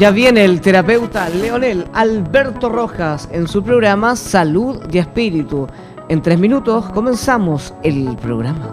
Ya viene el terapeuta Leonel Alberto Rojas en su programa Salud y Espíritu. En 3 minutos comenzamos el programa.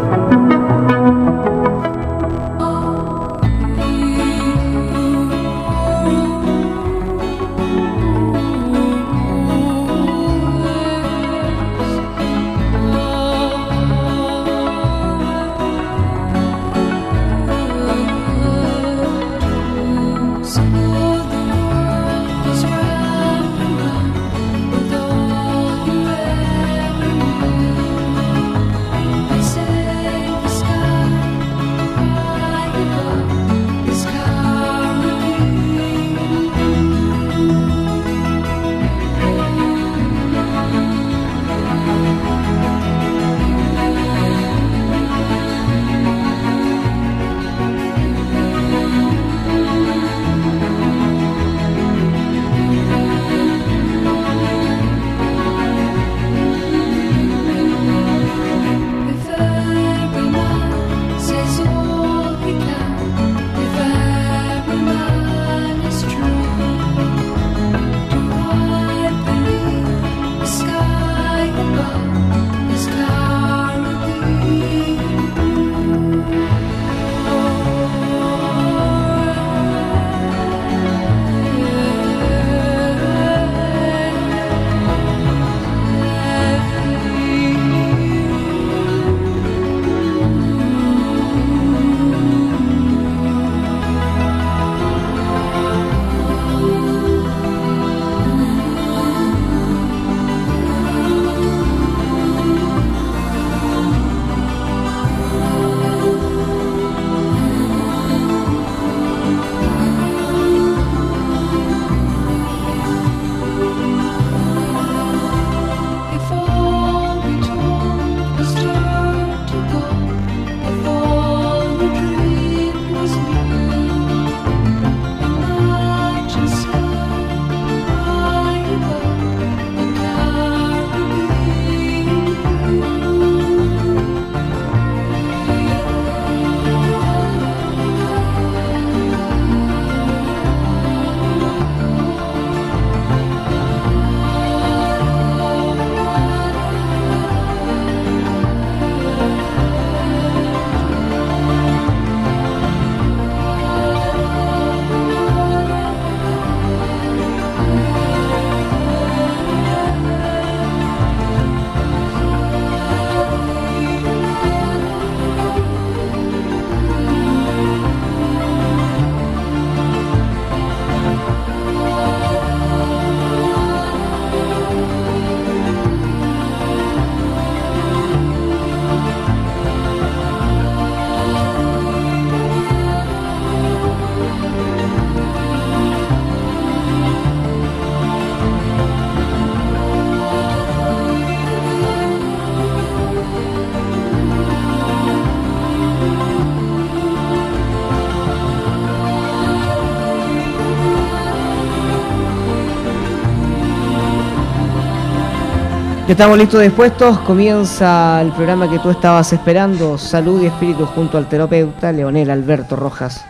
Estamos listos, dispuestos. Comienza el programa que tú estabas esperando, Salud y Espíritu, junto al terapeuta Leonel Alberto Rojas.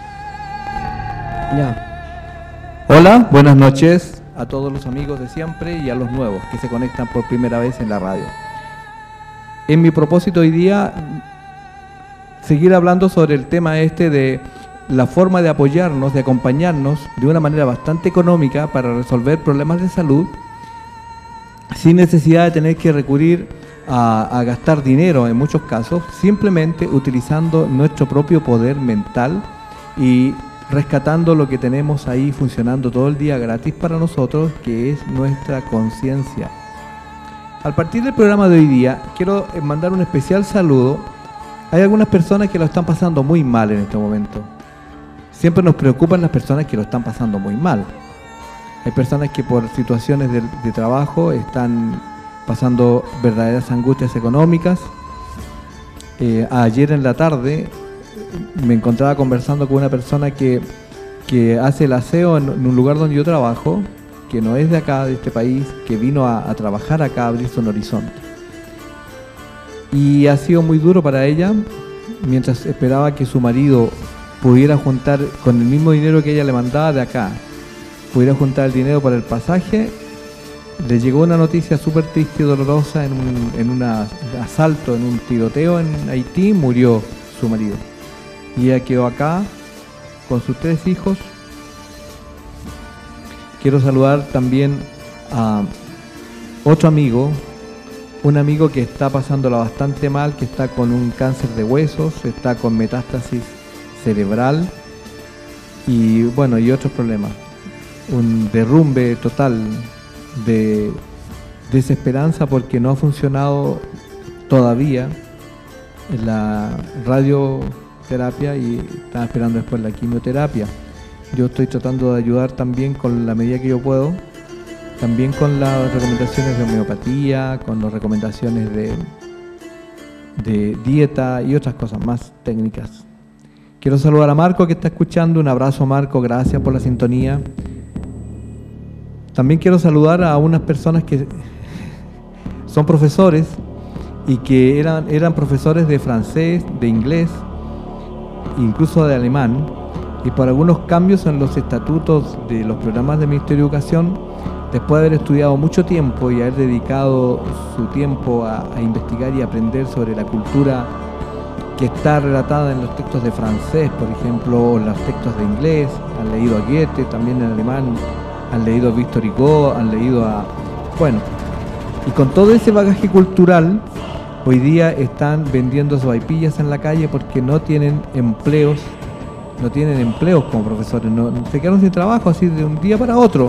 Ya. Hola, buenas noches a todos los amigos de siempre y a los nuevos que se conectan por primera vez en la radio. En mi propósito hoy día, seguir hablando sobre el tema de la forma de apoyarnos, de acompañarnos de una manera bastante económica para resolver problemas de salud, sin necesidad de tener que recurrir a gastar dinero en muchos casos, simplemente utilizando nuestro propio poder mental y rescatando lo que tenemos ahí funcionando todo el día gratis para nosotros, que es nuestra conciencia. Al partir del programa de hoy día, quiero mandar un especial saludo. Hay algunas personas que lo están pasando muy mal en este momento. Siempre nos preocupan las personas que lo están pasando muy mal. Hay personas que por situaciones de trabajo están pasando verdaderas angustias económicas. Ayer en la tarde me encontraba conversando con una persona que hace el aseo en un lugar donde yo trabajo, que no es de acá, de este país, que vino a trabajar acá, a abrirse un horizonte. Y ha sido muy duro para ella, mientras esperaba que su marido pudiera juntar con el mismo dinero que ella le mandaba de acá, pudiera juntar el dinero para el pasaje, le llegó una noticia súper triste y dolorosa en un asalto, en un tiroteo en Haití, murió su marido. Y ella quedó acá con sus 3 hijos. Quiero saludar también a otro amigo, un amigo que está pasándola bastante mal, que está con un cáncer de huesos, está con metástasis cerebral y bueno, y otros problemas. Un derrumbe total de desesperanza porque no ha funcionado todavía la radioterapia y está esperando después la quimioterapia. Yo estoy tratando de ayudar también con la medida que yo puedo, también con las recomendaciones de homeopatía, con las recomendaciones de dieta y otras cosas más técnicas. Quiero saludar a Marco que está escuchando. Un abrazo, Marco, gracias por la sintonía. También quiero saludar a unas personas que son profesores y que eran profesores de francés, de inglés, incluso de alemán, y por algunos cambios en los estatutos de los programas del Ministerio de Educación, después de haber estudiado mucho tiempo y haber dedicado su tiempo a investigar y aprender sobre la cultura que está relatada en los textos de francés, por ejemplo, o los textos de inglés, han leído a Goethe, también en alemán, han leído a Victor Hugo, han leído a... Bueno, y con todo ese bagaje cultural, hoy día están vendiendo sopaipillas en la calle porque no tienen empleos como profesores, se quedaron sin trabajo así de un día para otro.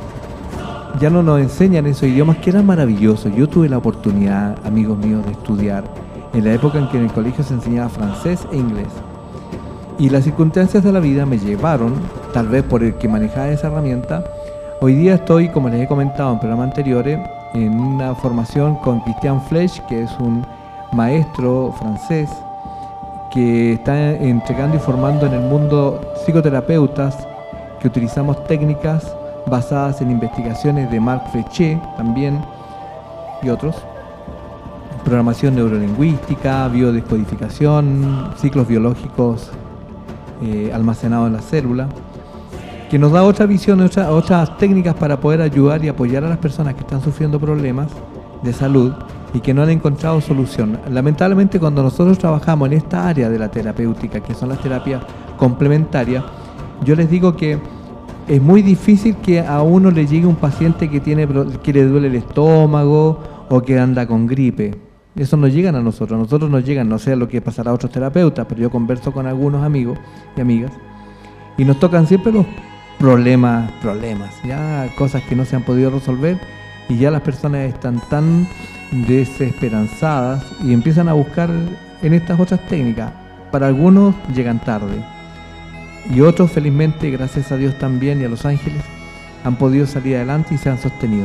Ya no nos enseñan esos idiomas que eran maravillosos. Yo tuve la oportunidad, amigos míos, de estudiar en la época en que en el colegio se enseñaba francés e inglés. Y las circunstancias de la vida me llevaron, tal vez por el que manejaba esa herramienta. Hoy día estoy, como les he comentado en programas anteriores, en una formación con Christian Flech, que es un maestro francés que está entregando y formando en el mundo psicoterapeutas que utilizamos técnicas basadas en investigaciones de Marc Flechet también y otros, programación neurolingüística, biodescodificación, ciclos biológicos almacenados en la célula, que nos da otra visión, otras técnicas para poder ayudar y apoyar a las personas que están sufriendo problemas de salud y que no han encontrado solución. Lamentablemente, cuando nosotros trabajamos en esta área de la terapéutica, que son las terapias complementarias, yo les digo que es muy difícil que a uno le llegue un paciente que le duele el estómago o que anda con gripe. Eso no llegan a nosotros nos llegan, no sé lo que pasará a otros terapeutas, pero yo converso con algunos amigos y amigas y nos tocan siempre los problemas, ya cosas que no se han podido resolver y ya las personas están tan desesperanzadas y empiezan a buscar en estas otras técnicas. Para algunos llegan tarde y otros, felizmente, gracias a Dios también y a los ángeles, han podido salir adelante y se han sostenido.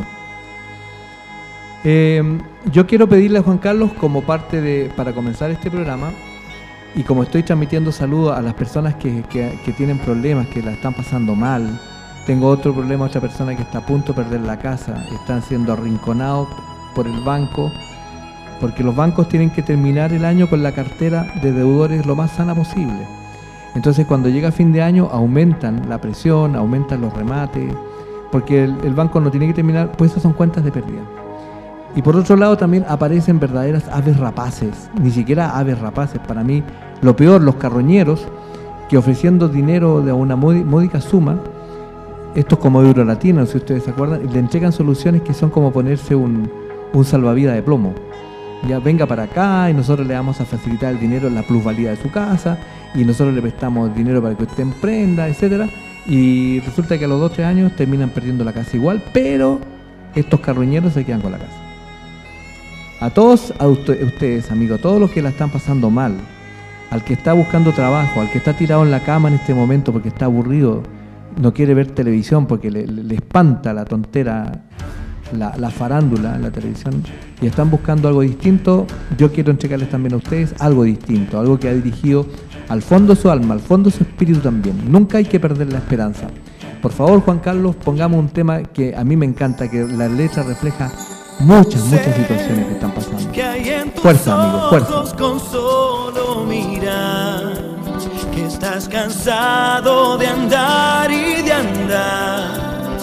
Yo quiero pedirle a Juan Carlos, como parte para comenzar este programa, y como estoy transmitiendo saludos a las personas que tienen problemas, que la están pasando mal. Tengo otro problema, otra persona que está a punto de perder la casa, están siendo arrinconados por el banco, porque los bancos tienen que terminar el año con la cartera de deudores lo más sana posible. Entonces, cuando llega fin de año, aumentan la presión, aumentan los remates, porque el banco no tiene que terminar, pues esas son cuentas de pérdida. Y por otro lado también aparecen verdaderas aves rapaces, ni siquiera aves rapaces, para mí lo peor, los carroñeros, que ofreciendo dinero de una módica suma, estos como Eurolatinos, si ustedes se acuerdan, le entregan soluciones que son como ponerse un salvavidas de plomo. Ya venga para acá y nosotros le vamos a facilitar el dinero, la plusvalía de su casa, y nosotros le prestamos dinero para que usted emprenda, etcétera. Y resulta que a los 2-3 años terminan perdiendo la casa igual, pero estos carroñeros se quedan con la casa. A todos ustedes, amigos, a todos los que la están pasando mal, al que está buscando trabajo, al que está tirado en la cama en este momento porque está aburrido, no quiere ver televisión porque le espanta la tontera, la farándula en la televisión, y están buscando algo distinto, yo quiero entregarles también a ustedes algo distinto, algo que ha dirigido al fondo su alma, al fondo su espíritu también. Nunca hay que perder la esperanza. Por favor, Juan Carlos, pongamos un tema que a mí me encanta, que la letra refleja muchas situaciones que están pasando. Fuerza, amigos, fuerza. Con solo mirar, que estás cansado de andar y de andar,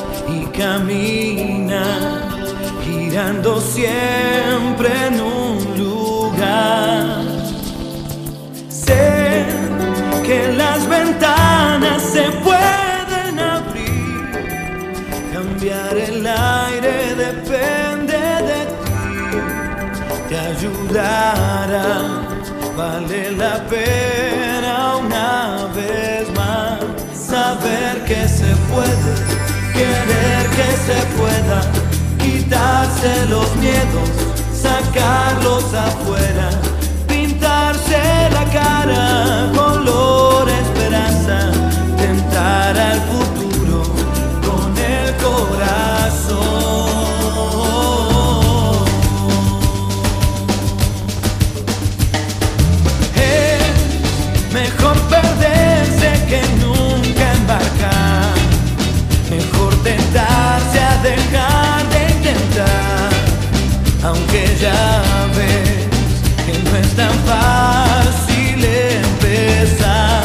buscando siempre en un lugar. Sé que las ventanas se pueden abrir, cambiar el aire depende de ti, te ayudará, vale la pena una vez más saber que se puede, querer que se pueda, quitarse los miedos, sacarlos afuera, pintarse la cara color esperanza, tentar al futuro con el corazón. Es mejor perderse que nunca embarcar, mejor tentarse a dejar de intentar, aunque ya ves que no es tan fácil empezar.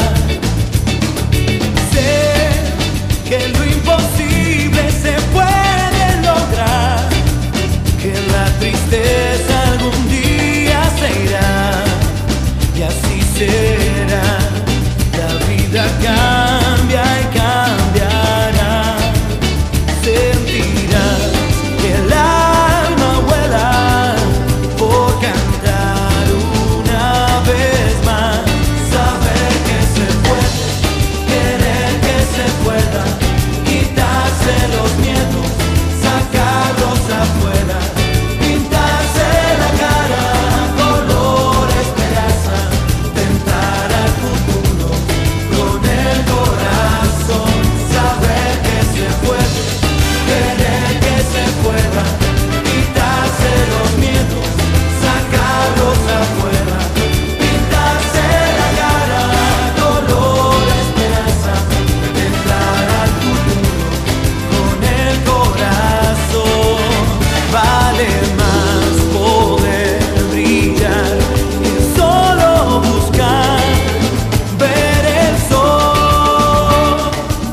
Sé que lo imposible se puede lograr, que la tristeza algún día se irá, y así será. La vida cambia y cambiará, sentirás que el alma vuela por cantar una vez más, saber que se puede, querer que se pueda, quitarse los miedos, sacarlos afuera, pintarse la cara color esperanza, tentar al futuro con el corazón, saber que se puede, querer que se pueda, quitarse los miedos, sacarlos afuera, pintarse la cara color esperanza, tentar al futuro con el corazón. Vale más poder brillar que solo buscar ver el sol.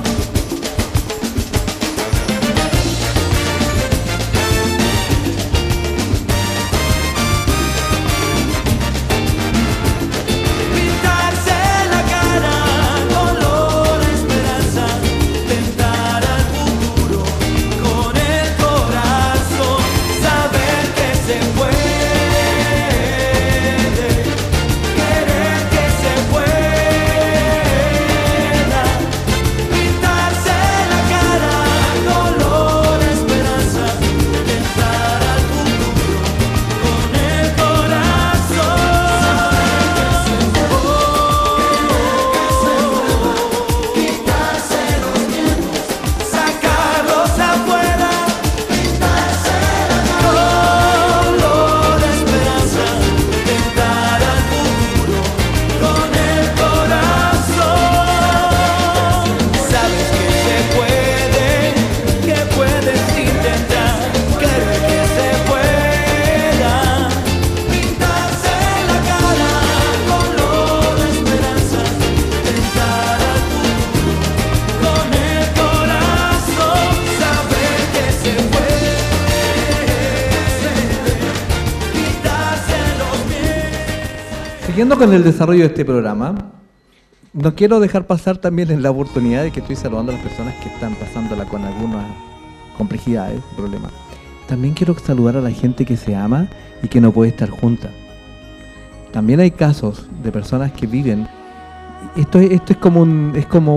Pintarse la cara color esperanza, tentar al futuro con el corazón, saber que se puede, querer que se pueda, pintarse la cara color esperanza, tentar al futuro con el corazón, quitarse los miedos, sacarlos afuera, pintarse la cara color esperanza, tentar al futuro con el corazón. Sabes que se puede, que puedes intentar, querer que se pueda, pintarse la cara color esperanza, tentar al futuro con el corazón, saber que se puede, quitarse los miedos. Siguiendo con el desarrollo de este programa, no quiero dejar pasar también en la oportunidad de que estoy saludando a las personas que están pasándola con algunas complejidades, problemas. También quiero saludar a la gente que se ama y que no puede estar junta. También hay casos de personas que viven. Esto es como un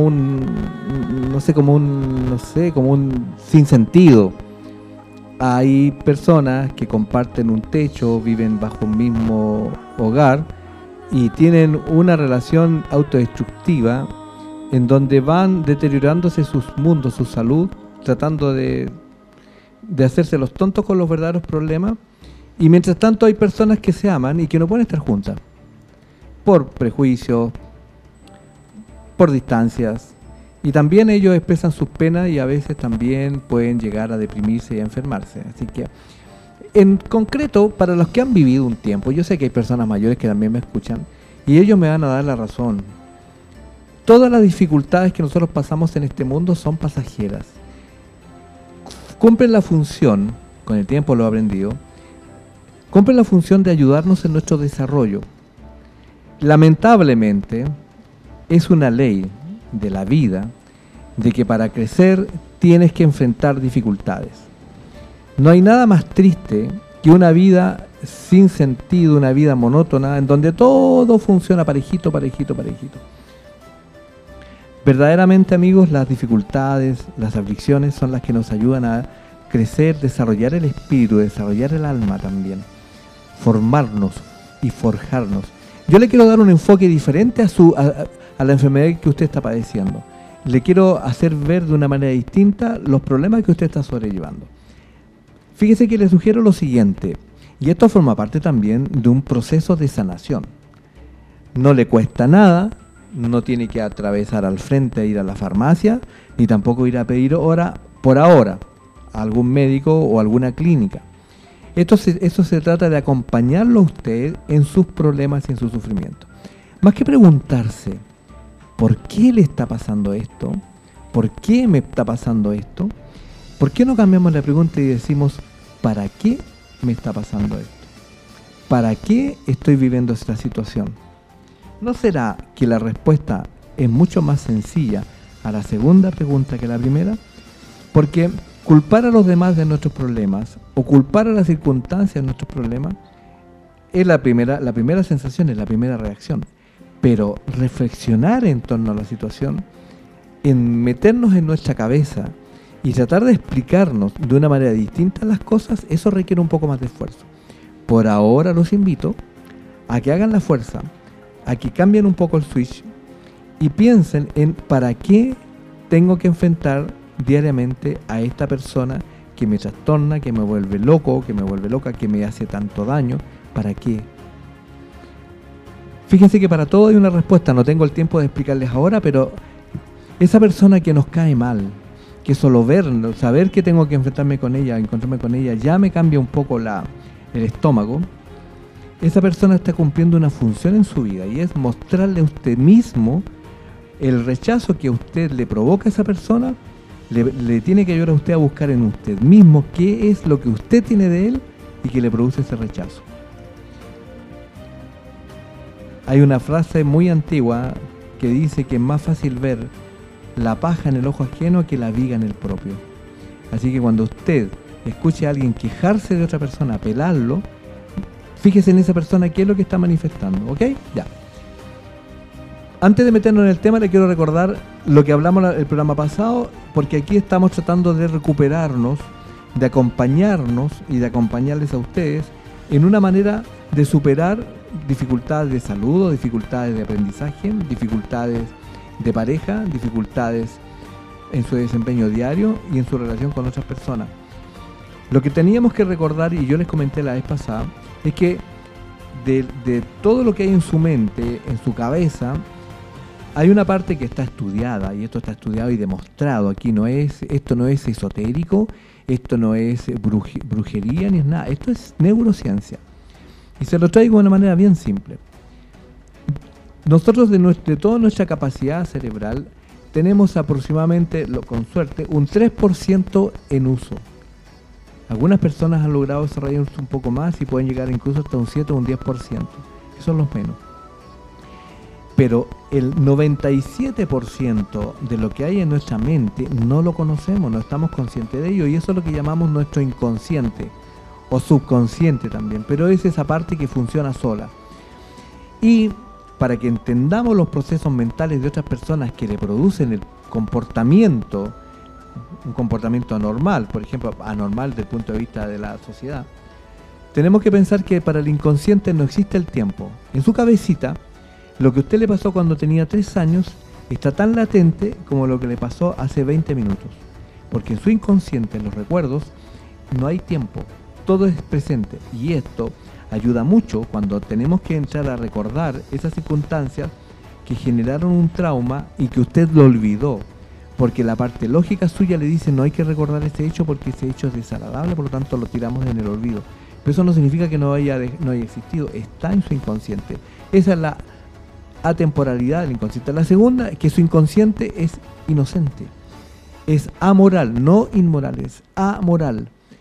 sinsentido. Hay personas que comparten un techo, viven bajo un mismo hogar y tienen una relación autodestructiva en donde van deteriorándose sus mundos, su salud, tratando de hacerse los tontos con los verdaderos problemas, y mientras tanto hay personas que se aman y que no pueden estar juntas por prejuicios, por distancias, y también ellos expresan sus penas y a veces también pueden llegar a deprimirse y a enfermarse. Así que, en concreto, para los que han vivido un tiempo, yo sé que hay personas mayores que también me escuchan y ellos me van a dar la razón. Todas las dificultades que nosotros pasamos en este mundo son pasajeras. Cumplen la función con el tiempo lo he aprendido, cumple la función de ayudarnos en nuestro desarrollo. Lamentablemente, es una ley de la vida de que para crecer tienes que enfrentar dificultades. No hay nada más triste que una vida sin sentido, una vida monótona, en donde todo funciona parejito, parejito, parejito. Verdaderamente, amigos, las dificultades, las aflicciones son las que nos ayudan a crecer, desarrollar el espíritu, desarrollar el alma también, formarnos y forjarnos. Yo le quiero dar un enfoque diferente a la enfermedad que usted está padeciendo. Le quiero hacer ver de una manera distinta los problemas que usted está sobrellevando. Fíjese que le sugiero lo siguiente, y esto forma parte también de un proceso de sanación. No le cuesta nada, no tiene que atravesar al frente e ir a la farmacia, ni tampoco ir a pedir hora por ahora a algún médico o alguna clínica. Eso se trata de acompañarlo a usted en sus problemas y en su sufrimiento. Más que preguntarse, ¿por qué le está pasando esto? ¿Por qué me está pasando esto? ¿Por qué no cambiamos la pregunta y decimos, ¿para qué me está pasando esto? ¿Para qué estoy viviendo esta situación? ¿No será que la respuesta es mucho más sencilla a la segunda pregunta que la primera? Porque culpar a los demás de nuestros problemas o culpar a las circunstancias de nuestros problemas es la primera sensación, es la primera reacción. Pero reflexionar en torno a la situación, en meternos en nuestra cabeza y tratar de explicarnos de una manera distinta las cosas, eso requiere un poco más de esfuerzo. Por ahora los invito a que hagan la fuerza, a que cambien un poco el switch y piensen en para qué tengo que enfrentar diariamente a esta persona que me trastorna, que me vuelve loco, que me vuelve loca, que me hace tanto daño. ¿Para qué? Fíjense que para todo hay una respuesta, no tengo el tiempo de explicarles ahora, pero esa persona que nos cae mal, que solo saber que tengo que enfrentarme con ella, encontrarme con ella, ya me cambia un poco el estómago. Esa persona está cumpliendo una función en su vida y es mostrarle a usted mismo el rechazo que a usted le provoca a esa persona. Le tiene que ayudar a usted a buscar en usted mismo qué es lo que usted tiene de él y que le produce ese rechazo. Hay una frase muy antigua que dice que es más fácil ver la paja en el ojo ajeno que la viga en el propio. Así que cuando usted escuche a alguien quejarse de otra persona, apelarlo, fíjese en esa persona qué es lo que está manifestando, ¿ok? Ya. Antes de meternos en el tema, le quiero recordar lo que hablamos el programa pasado, porque aquí estamos tratando de recuperarnos, de acompañarnos y de acompañarles a ustedes en una manera de superar dificultades de salud, dificultades de aprendizaje, dificultades de pareja, dificultades en su desempeño diario y en su relación con otras personas. Lo que teníamos que recordar, y yo les comenté la vez pasada, es que de todo lo que hay en su mente, en su cabeza, hay una parte que está estudiada, y esto está estudiado y demostrado. Aquí esto no es esotérico, esto no es brujería ni es nada, esto es neurociencia. Y se lo traigo de una manera bien simple. Nosotros de toda nuestra capacidad cerebral tenemos aproximadamente, con suerte, un 3% en uso. Algunas personas han logrado desarrollarse un poco más y pueden llegar incluso hasta un 7 o un 10%. Esos son los menos. Pero el 97% de lo que hay en nuestra mente no lo conocemos, no estamos conscientes de ello, y eso es lo que llamamos nuestro inconsciente o subconsciente también, pero es esa parte que funciona sola. Y para que entendamos los procesos mentales de otras personas que le producen el comportamiento, un comportamiento anormal, por ejemplo, anormal desde el punto de vista de la sociedad, tenemos que pensar que para el inconsciente no existe el tiempo. En su cabecita, lo que a usted le pasó cuando tenía 3 años está tan latente como lo que le pasó hace 20 minutos. Porque en su inconsciente, en los recuerdos, no hay tiempo. Todo es presente. Y esto ayuda mucho cuando tenemos que entrar a recordar esas circunstancias que generaron un trauma y que usted lo olvidó. Porque la parte lógica suya le dice no hay que recordar ese hecho porque ese hecho es desagradable, por lo tanto lo tiramos en el olvido. Pero eso no significa que no haya existido, está en su inconsciente. Esa es la atemporalidad del inconsciente. La segunda es que su inconsciente es inocente, es amoral, no inmoral, es amoral.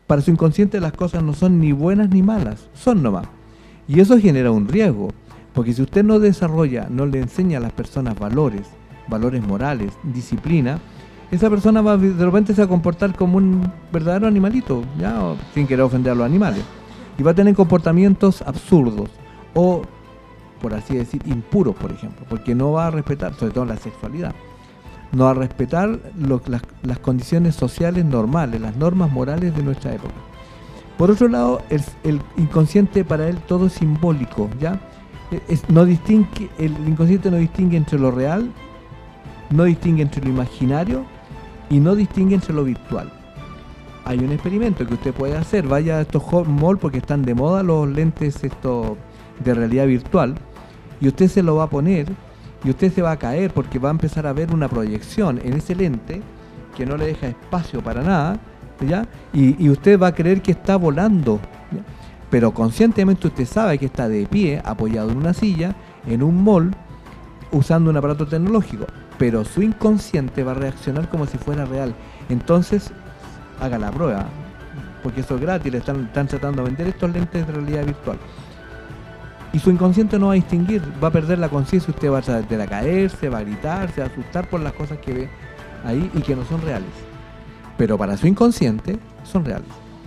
Para su inconsciente las cosas no son ni buenas ni malas, son nomás. Y eso genera un riesgo, porque si usted no desarrolla, no le enseña a las personas valores morales, disciplina, esa persona va, de repente se va a comportar como un verdadero animalito, ya, sin querer ofender a los animales. Y va a tener comportamientos absurdos, o, por así decir, impuros, por ejemplo, porque no va a respetar, sobre todo la sexualidad, no va a respetar las condiciones sociales normales, las normas morales de nuestra época. Por otro lado, el inconsciente para él todo es simbólico, ¿ya? El inconsciente no distingue entre lo real, no distingue entre lo imaginario y no distingue entre lo virtual. Hay un experimento que usted puede hacer, vaya a estos malls porque están de moda los lentes estos de realidad virtual, y usted se lo va a poner y usted se va a caer porque va a empezar a ver una proyección en ese lente que no le deja espacio para nada, ¿ya? Y usted va a creer que está volando, ¿ya? Pero conscientemente usted sabe que está de pie, apoyado en una silla, en un mall, usando un aparato tecnológico, pero su inconsciente va a reaccionar como si fuera real. Entonces, haga la prueba, porque eso es gratis, le están tratando de vender estos lentes de realidad virtual. Y su inconsciente no va a distinguir, va a perder la conciencia, usted va a tratar a caerse, va a gritar, se va a asustar por las cosas que ve ahí y que no son reales. Pero para su inconsciente son reales.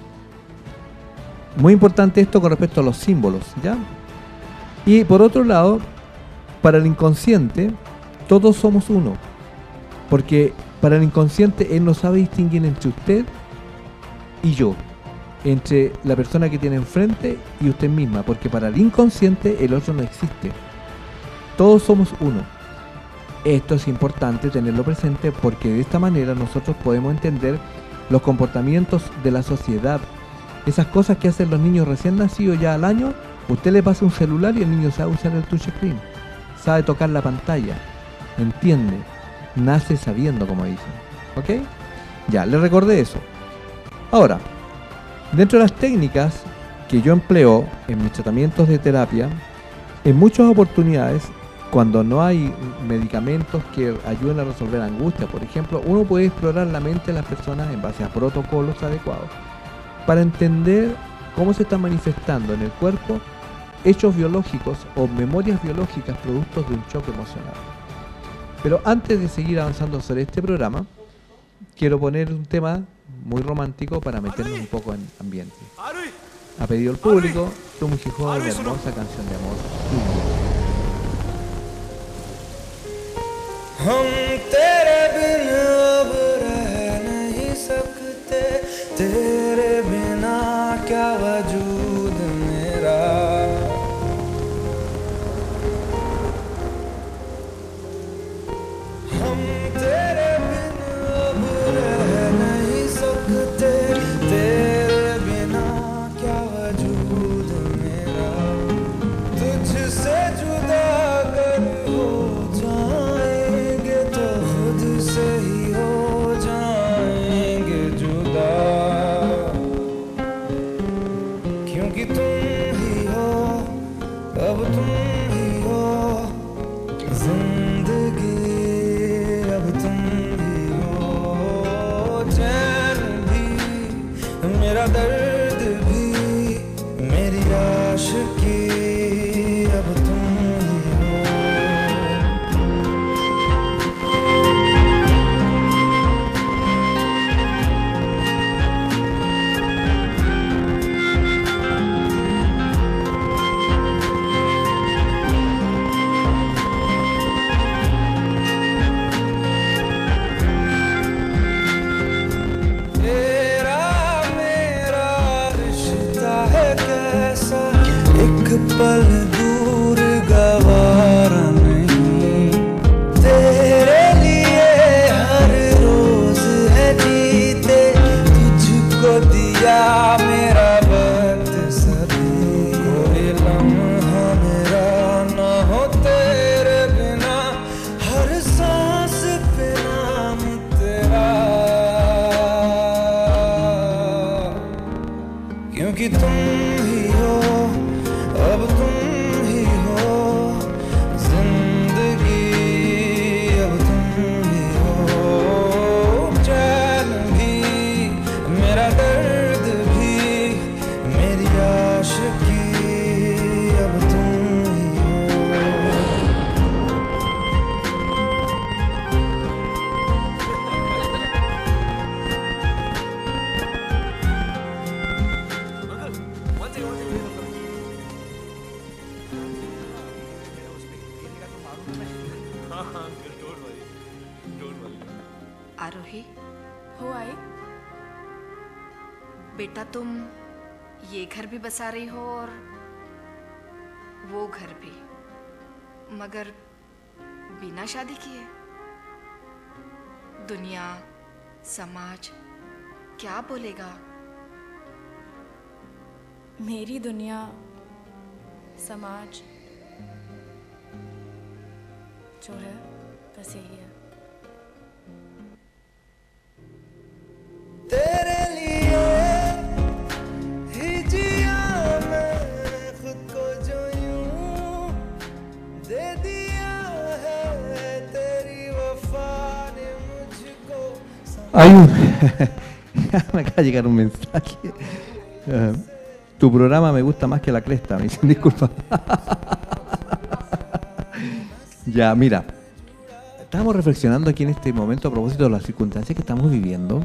Muy importante esto con respecto a los símbolos, ¿ya? Y por otro lado, para el inconsciente, todos somos uno. Porque para el inconsciente, él no sabe distinguir entre usted y yo, entre la persona que tiene enfrente y usted misma, porque para el inconsciente el otro no existe. Todos somos uno. Esto es importante tenerlo presente porque de esta manera nosotros podemos entender los comportamientos de la sociedad. Esas cosas que hacen los niños recién nacidos ya al año, usted le pasa un celular y el niño sabe usar el touchscreen, sabe tocar la pantalla, entiende, nace sabiendo, como dicen. ¿Ok? Ya, le recordé eso. Ahora, dentro de las técnicas que yo empleo en mis tratamientos de terapia, en muchas oportunidades, cuando no hay medicamentos que ayuden a resolver angustia, por ejemplo, uno puede explorar la mente de las personas en base a protocolos adecuados para entender cómo se están manifestando en el cuerpo hechos biológicos o memorias biológicas productos de un choque emocional. Pero antes de seguir avanzando sobre este programa, quiero poner un tema muy romántico para meternos un poco en ambiente. Ha pedido el público, Tum Hijo, una hermosa canción de amor. हम तेरे बिन अब रह नहीं सकते, तेरे बिना क्या वजूद मेरा। हम तेरे बिन अब रह नहीं सकते, तेरे बिना क्या वजूद मेरा। तुझसे जुदा अगर हो जाएंगे तो खुद से ही हो जाएंगे जुदा, क्योंकि तुम ही हो, अब तुम ही हो जिंदगी, अब तुम ही हो चैन भी, मेरा दर्द भी, मेरी आशिकी, अब तुम ही हो। तेरा मेरा रिश्ता है कैसा, एक पल दूर गवारा नहीं, तेरे लिए हर रोज है जीते, तुझको दिया मेरा वक्त सभी, कोई लम्हा मेरा ना हो तेरे बिना, हर सांस पे नाम तेरा, क्योंकि तुम ही हो, अब तुम ही हो जिंदगी, अब तुम ही हो चैन भी, मेरा दर्द भी, आरोही, हो आई? बेटा तुम ये घर भी बसा रही हो और वो घर भी, मगर बिना शादी किए। दुनिया, समाज क्या बोलेगा? मेरी दुनिया, समाज जो है बस यही है। तेरे लिए ही जिया मैं खुद को जो यूं दे दिया है, तेरी वफा ने मुझको Me acaba de llegar un mensaje. Tu programa me gusta más que la cresta, me dicen, disculpa. Ya, mira, estábamos reflexionando aquí en este momento a propósito de las circunstancias que estamos viviendo.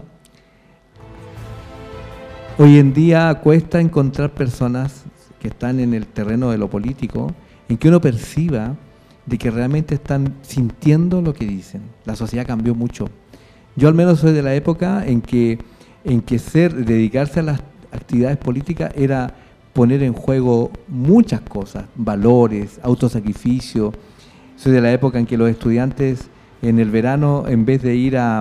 Hoy en día cuesta encontrar personas que están en el terreno de lo político, en que uno perciba de que realmente están sintiendo lo que dicen. La sociedad cambió mucho. Yo al menos soy de la época en que dedicarse a las actividades políticas era poner en juego muchas cosas, valores, autosacrificio. Soy de la época en que los estudiantes en el verano, en vez de ir a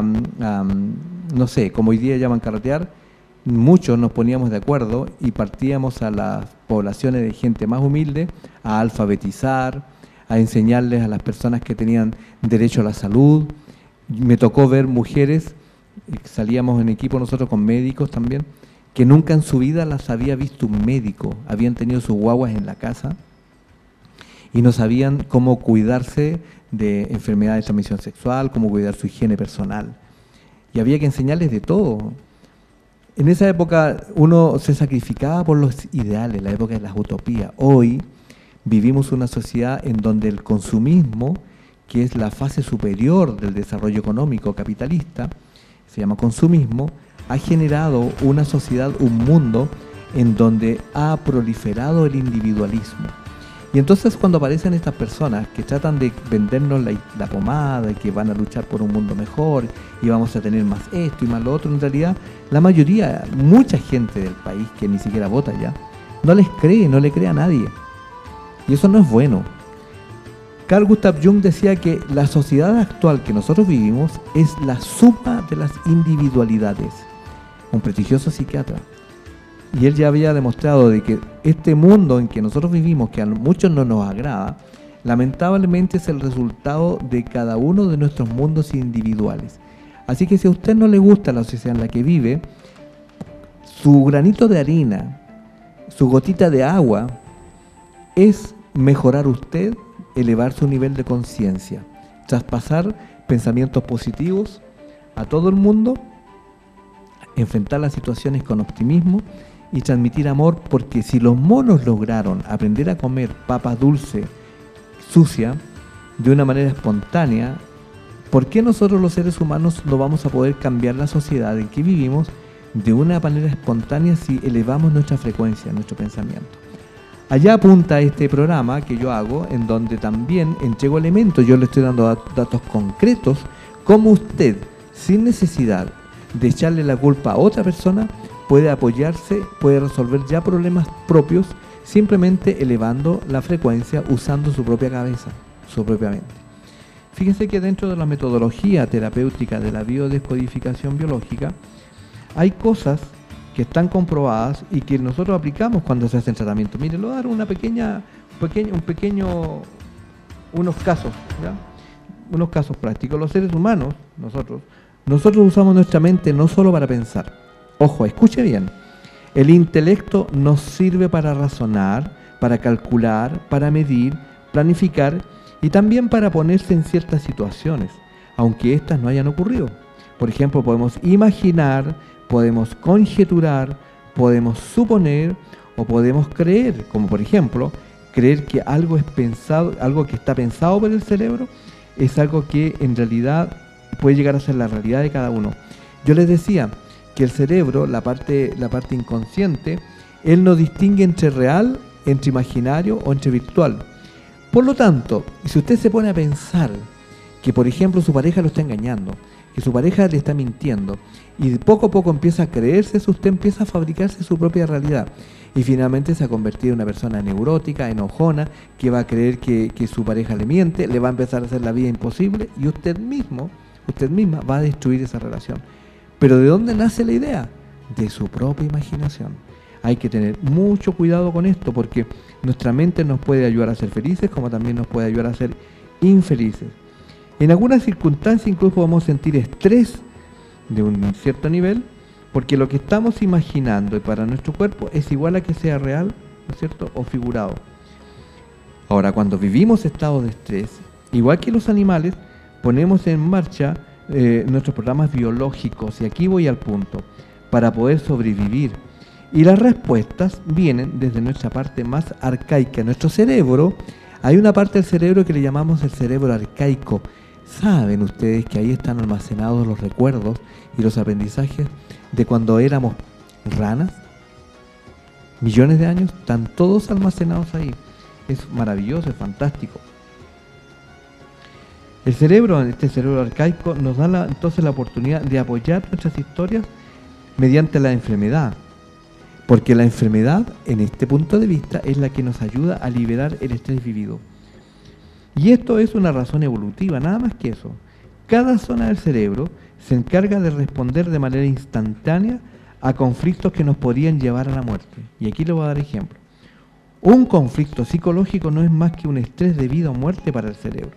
no sé, como hoy día llaman carretear, muchos nos poníamos de acuerdo y partíamos a las poblaciones de gente más humilde a alfabetizar, a enseñarles a las personas que tenían derecho a la salud. Me tocó ver mujeres, salíamos en equipo nosotros con médicos también, que nunca en su vida las había visto un médico, habían tenido sus guaguas en la casa y no sabían cómo cuidarse de enfermedades de transmisión sexual, cómo cuidar su higiene personal. Y había que enseñarles de todo. En esa época uno se sacrificaba por los ideales, la época de las utopías. Hoy vivimos una sociedad en donde el consumismo, que es la fase superior del desarrollo económico capitalista, se llama consumismo, ha generado una sociedad, un mundo en donde ha proliferado el individualismo. Y entonces cuando aparecen estas personas que tratan de vendernos la pomada y que van a luchar por un mundo mejor y vamos a tener más esto y más lo otro, en realidad la mayoría, mucha gente del país que ni siquiera vota ya, no les cree, no le cree a nadie. Y eso no es bueno. Carl Gustav Jung decía que la sociedad actual que nosotros vivimos es la suma de las individualidades. Un prestigioso psiquiatra. Y él ya había demostrado de que este mundo en que nosotros vivimos, que a muchos no nos agrada, lamentablemente es el resultado de cada uno de nuestros mundos individuales. Así que si a usted no le gusta la sociedad en la que vive, su granito de harina, su gotita de agua, es mejorar usted, elevar su nivel de conciencia, traspasar pensamientos positivos a todo el mundo, enfrentar las situaciones con optimismo y transmitir amor, porque si los monos lograron aprender a comer papas dulces, sucia, de una manera espontánea, ¿por qué nosotros los seres humanos no vamos a poder cambiar la sociedad en que vivimos de una manera espontánea si elevamos nuestra frecuencia, nuestro pensamiento? Allá apunta este programa que yo hago, en donde también entrego elementos, yo le estoy dando datos concretos, cómo usted, sin necesidad de echarle la culpa a otra persona, puede apoyarse, puede resolver ya problemas propios, simplemente elevando la frecuencia, usando su propia cabeza, su propia mente. Fíjense que dentro de la metodología terapéutica de la biodescodificación biológica, hay cosas que están comprobadas y que nosotros aplicamos cuando se hacen tratamientos. Miren, le voy a dar unos casos, ¿ya? Unos casos prácticos. Los seres humanos, nosotros usamos nuestra mente no solo para pensar. Ojo, escuche bien. El intelecto nos sirve para razonar, para calcular, para medir, planificar y también para ponerse en ciertas situaciones, aunque éstas no hayan ocurrido. Por ejemplo, podemos imaginar, podemos conjeturar, podemos suponer o podemos creer, como por ejemplo, creer que algo es pensado, algo que está pensado por el cerebro, es algo que en realidad puede llegar a ser la realidad de cada uno. Yo les decía que el cerebro, la parte inconsciente, él no distingue entre real, entre imaginario o entre virtual. Por lo tanto, si usted se pone a pensar que, por ejemplo, su pareja lo está engañando, que su pareja le está mintiendo. Y poco a poco empieza a creerse, usted empieza a fabricarse su propia realidad. Y finalmente se ha convertido en una persona neurótica, enojona, que va a creer que su pareja le miente, le va a empezar a hacer la vida imposible y usted misma va a destruir esa relación. Pero ¿de dónde nace la idea? De su propia imaginación. Hay que tener mucho cuidado con esto porque nuestra mente nos puede ayudar a ser felices como también nos puede ayudar a ser infelices. En algunas circunstancias incluso podemos sentir estrés de un cierto nivel porque lo que estamos imaginando para nuestro cuerpo es igual a que sea real, ¿no es cierto?, o figurado. Ahora, cuando vivimos estados de estrés, igual que los animales, ponemos en marcha nuestros programas biológicos, y aquí voy al punto, para poder sobrevivir. Y las respuestas vienen desde nuestra parte más arcaica. Nuestro cerebro, hay una parte del cerebro que le llamamos el cerebro arcaico. ¿Saben ustedes que ahí están almacenados los recuerdos y los aprendizajes de cuando éramos ranas? Millones de años, están todos almacenados ahí. Es maravilloso, es fantástico. El cerebro, este cerebro arcaico, nos da entonces la oportunidad de apoyar nuestras historias mediante la enfermedad. Porque la enfermedad, en este punto de vista, es la que nos ayuda a liberar el estrés vivido. Y esto es una razón evolutiva, nada más que eso. Cada zona del cerebro se encarga de responder de manera instantánea a conflictos que nos podrían llevar a la muerte. Y aquí le voy a dar ejemplo. Un conflicto psicológico no es más que un estrés de vida o muerte para el cerebro.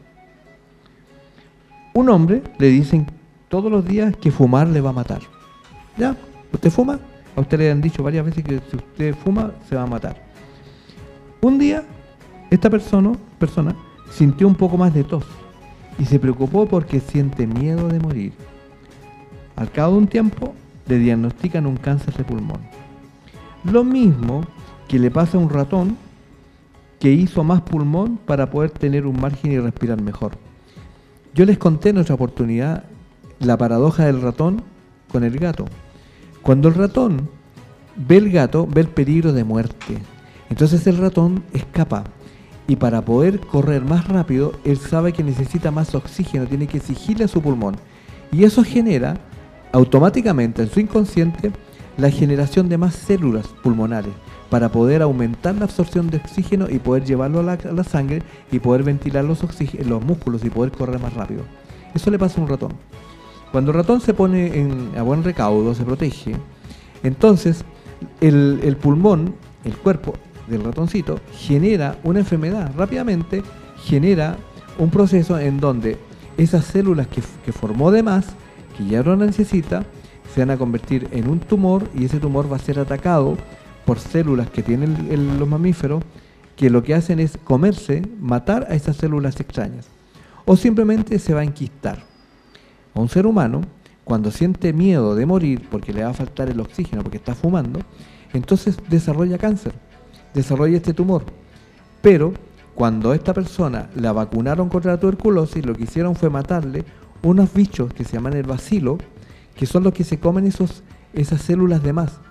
Un hombre le dicen todos los días que fumar le va a matar. ¿Ya? ¿Usted fuma? A usted le han dicho varias veces que si usted fuma se va a matar. Un día esta persona sintió un poco más de tos y se preocupó porque siente miedo de morir. Al cabo de un tiempo le diagnostican un cáncer de pulmón. Lo mismo que le pasa a un ratón que hizo más pulmón para poder tener un margen y respirar mejor. Yo les conté en otra oportunidad la paradoja del ratón con el gato. Cuando el ratón ve el gato, ve el peligro de muerte. Entonces el ratón escapa. Y para poder correr más rápido, él sabe que necesita más oxígeno, tiene que exigirle a su pulmón. Y eso genera automáticamente en su inconsciente la generación de más células pulmonares para poder aumentar la absorción de oxígeno y poder llevarlo a la sangre y poder ventilar los músculos y poder correr más rápido. Eso le pasa a un ratón. Cuando el ratón se pone a buen recaudo, se protege, entonces el pulmón, el cuerpo del ratoncito, genera una enfermedad. Rápidamente genera un proceso en donde esas células que formó de más, que ya no necesita, se van a convertir en un tumor y ese tumor va a ser atacado por células que tienen los mamíferos que lo que hacen es comerse, matar a esas células extrañas. O simplemente se va a enquistar. A un ser humano, cuando siente miedo de morir porque le va a faltar el oxígeno porque está fumando, entonces desarrolla cáncer, desarrolla este tumor. Pero cuando a esta persona la vacunaron contra la tuberculosis, lo que hicieron fue matarle unos bichos que se llaman el bacilo, que son los que se comen esas células de más.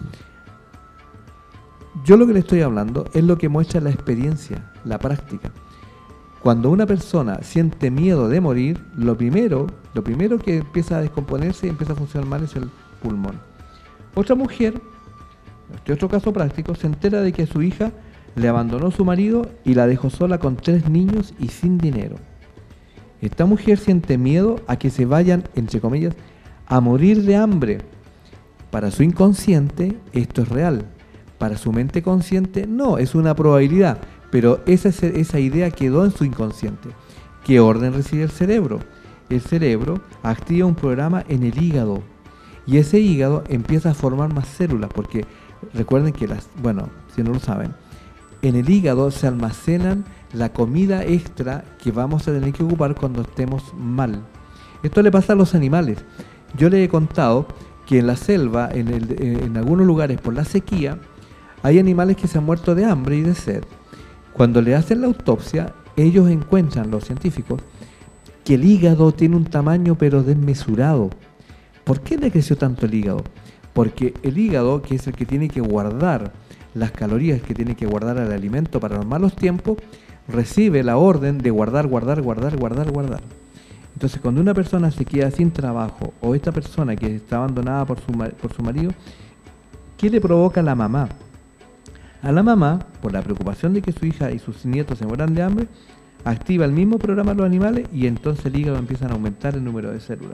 Yo lo que le estoy hablando es lo que muestra la experiencia, la práctica. Cuando una persona siente miedo de morir, lo primero que empieza a descomponerse y empieza a funcionar mal es el pulmón. Otra mujer, este otro caso práctico, se entera de que su hija le abandonó su marido y la dejó sola con 3 niños y sin dinero. Esta mujer siente miedo a que se vayan, entre comillas, a morir de hambre. Para su inconsciente esto es real. Para su mente consciente no, es una probabilidad. Pero esa idea quedó en su inconsciente. ¿Qué orden recibe el cerebro? El cerebro activa un programa en el hígado. Y ese hígado empieza a formar más células. Porque recuerden que si no lo saben, en el hígado se almacenan la comida extra que vamos a tener que ocupar cuando estemos mal. Esto le pasa a los animales. Yo les he contado que en la selva, en algunos lugares por la sequía, hay animales que se han muerto de hambre y de sed. Cuando le hacen la autopsia, ellos encuentran, los científicos, que el hígado tiene un tamaño pero desmesurado. ¿Por qué le creció tanto el hígado? Porque el hígado, que es el que tiene que guardar las calorías, que tiene que guardar el alimento para los malos tiempos, recibe la orden de guardar. Entonces, cuando una persona se queda sin trabajo, o esta persona que está abandonada por su marido, ¿qué le provoca a la mamá? A la mamá, por la preocupación de que su hija y sus nietos se mueran de hambre, activa el mismo programa de los animales y entonces el hígado empieza a aumentar el número de células.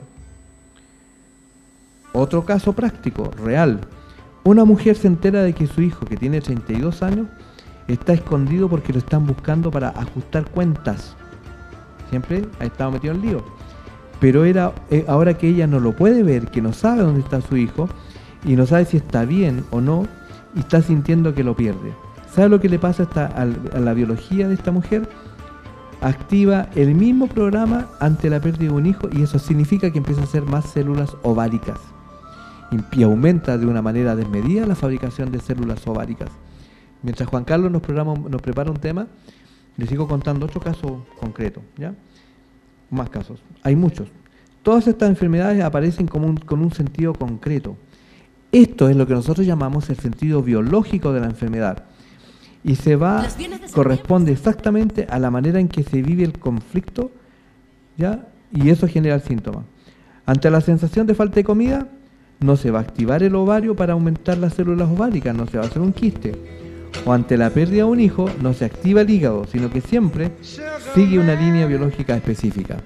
Otro caso práctico, real. Una mujer se entera de que su hijo, que tiene 32 años, está escondido porque lo están buscando para ajustar cuentas. Siempre ha estado metido en lío. Pero ahora que ella no lo puede ver, que no sabe dónde está su hijo, y no sabe si está bien o no, y está sintiendo que lo pierde. ¿Sabe lo que le pasa a la biología de esta mujer? Activa el mismo programa ante la pérdida de un hijo, y eso significa que empieza a hacer más células ováricas. Y aumenta de una manera desmedida la fabricación de células ováricas. Mientras Juan Carlos nos prepara un tema, les sigo contando otro caso concreto, ¿ya? Más casos, hay muchos. Todas estas enfermedades aparecen con un sentido concreto. Esto es lo que nosotros llamamos el sentido biológico de la enfermedad. Y corresponde exactamente a la manera en que se vive el conflicto, ¿ya? Y eso genera el síntoma. Ante la sensación de falta de comida, no se va a activar el ovario para aumentar las células ováricas, no se va a hacer un quiste. O ante la pérdida de un hijo, no se activa el hígado, sino que siempre sigue una línea biológica específica.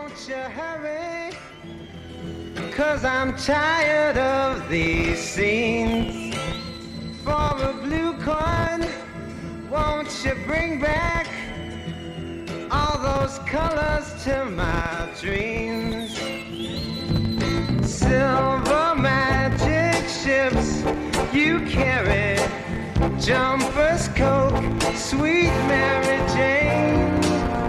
Cause I'm tired of these scenes. For a blue coin, won't you bring back all those colors to my dreams? Silver magic ships you carry, jumpers, Coke, sweet Mary Jane.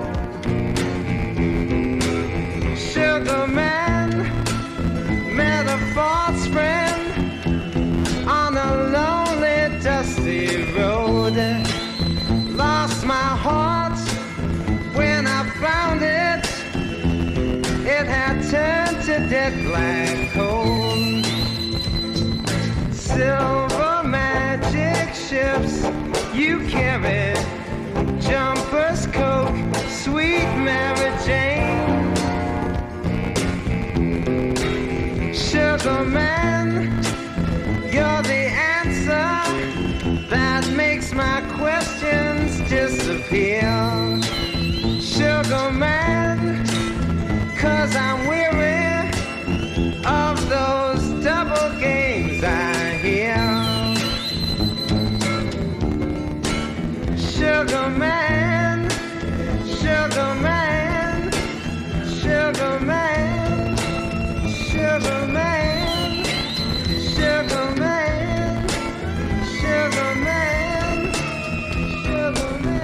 Sugar man met a false friend on a lonely, dusty road. Lost my heart when I found it. It had turned to dead black coal. Silver magic ships you carried, jumpers, Coke, sweet Mary Jane. Sugar man, you're the answer that makes my questions disappear. Sugar man, cause I'm weary of those double games I hear. Sugar man, sugar man, sugar man, sugar man, sugar man, sugar man, sugar man.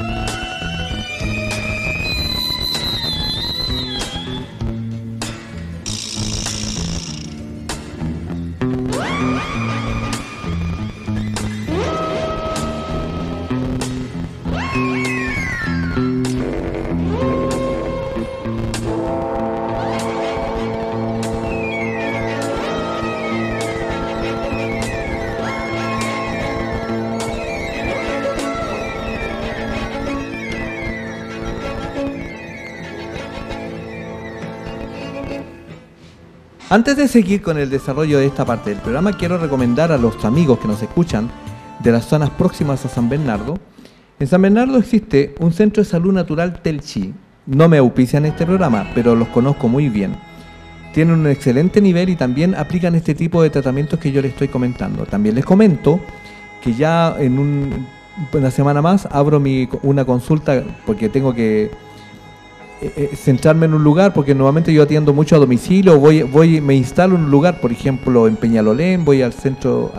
Antes de seguir con el desarrollo de esta parte del programa, quiero recomendar a los amigos que nos escuchan de las zonas próximas a San Bernardo. En San Bernardo existe un centro de salud natural Telchi. No me auspician este programa, pero los conozco muy bien. Tienen un excelente nivel y también aplican este tipo de tratamientos que yo les estoy comentando. También les comento que ya en una semana más abro una consulta porque tengo que centrarme en un lugar, porque normalmente yo atiendo mucho a domicilio, me instalo en un lugar, por ejemplo en Peñalolén, voy al centro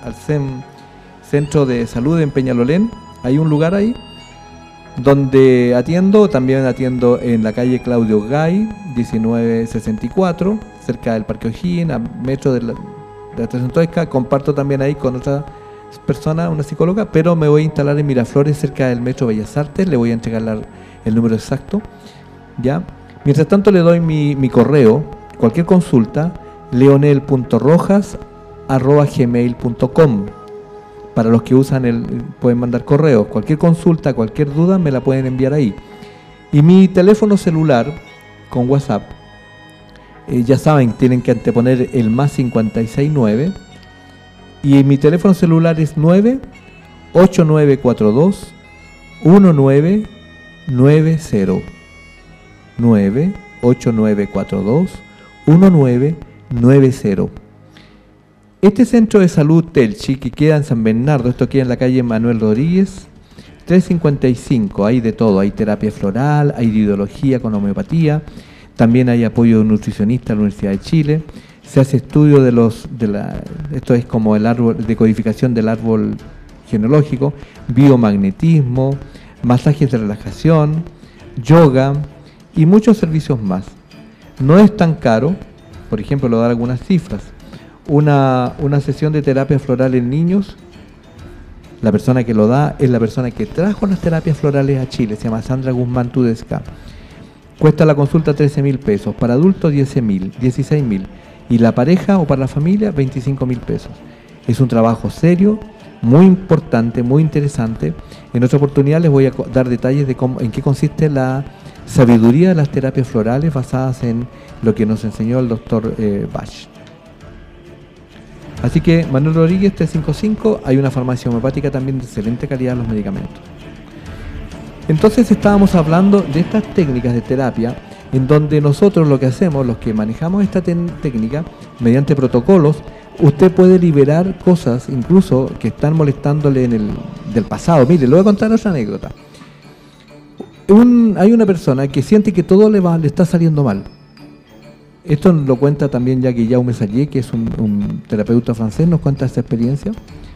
de salud en Peñalolén, hay un lugar ahí donde también atiendo en la calle Claudio Gay, 1964, cerca del Parque O'Higgins, a metro de la estación Toesca. Comparto también ahí con otra persona, una psicóloga, pero me voy a instalar en Miraflores, cerca del metro Bellas Artes. Le voy a entregar el número exacto, ¿ya? Mientras tanto le doy mi correo, cualquier consulta, leonel.rojas@gmail.com. Para los que usan pueden mandar correos, cualquier consulta, cualquier duda me la pueden enviar ahí. Y mi teléfono celular con WhatsApp. Ya saben, tienen que anteponer el más 569 y mi teléfono celular es 98942 1990 98942 1990. Este centro de salud Telchi, que queda en San Bernardo, esto queda en la calle Manuel Rodríguez 355, hay de todo, hay terapia floral, hay iridología con homeopatía, también hay apoyo de un nutricionista a la Universidad de Chile, se hace estudio esto es como el árbol, decodificación del árbol genealógico, biomagnetismo, masajes de relajación, yoga y muchos servicios más. No es tan caro, por ejemplo, le voy a dar algunas cifras. Una sesión de terapia floral en niños, la persona que lo da es la persona que trajo las terapias florales a Chile, se llama Sandra Guzmán Tudesca. Cuesta la consulta 13.000 pesos, para adultos 10.000, 16.000 y la pareja o para la familia 25.000 pesos. Es un trabajo serio, muy importante, muy interesante. En otra oportunidad les voy a dar detalles de en qué consiste la sabiduría de las terapias florales basadas en lo que nos enseñó el doctor Bach. Así que Manuel Rodríguez 355, hay una farmacia homeopática también de excelente calidad en los medicamentos. Entonces estábamos hablando de estas técnicas de terapia en donde nosotros lo que hacemos, los que manejamos esta técnica, mediante protocolos, usted puede liberar cosas incluso que están molestándole del pasado. Mire, le voy a contar otra anécdota. Hay una persona que siente que todo le está saliendo mal. Esto lo cuenta también Jaume Sallé, que es un terapeuta francés, nos cuenta esta experiencia.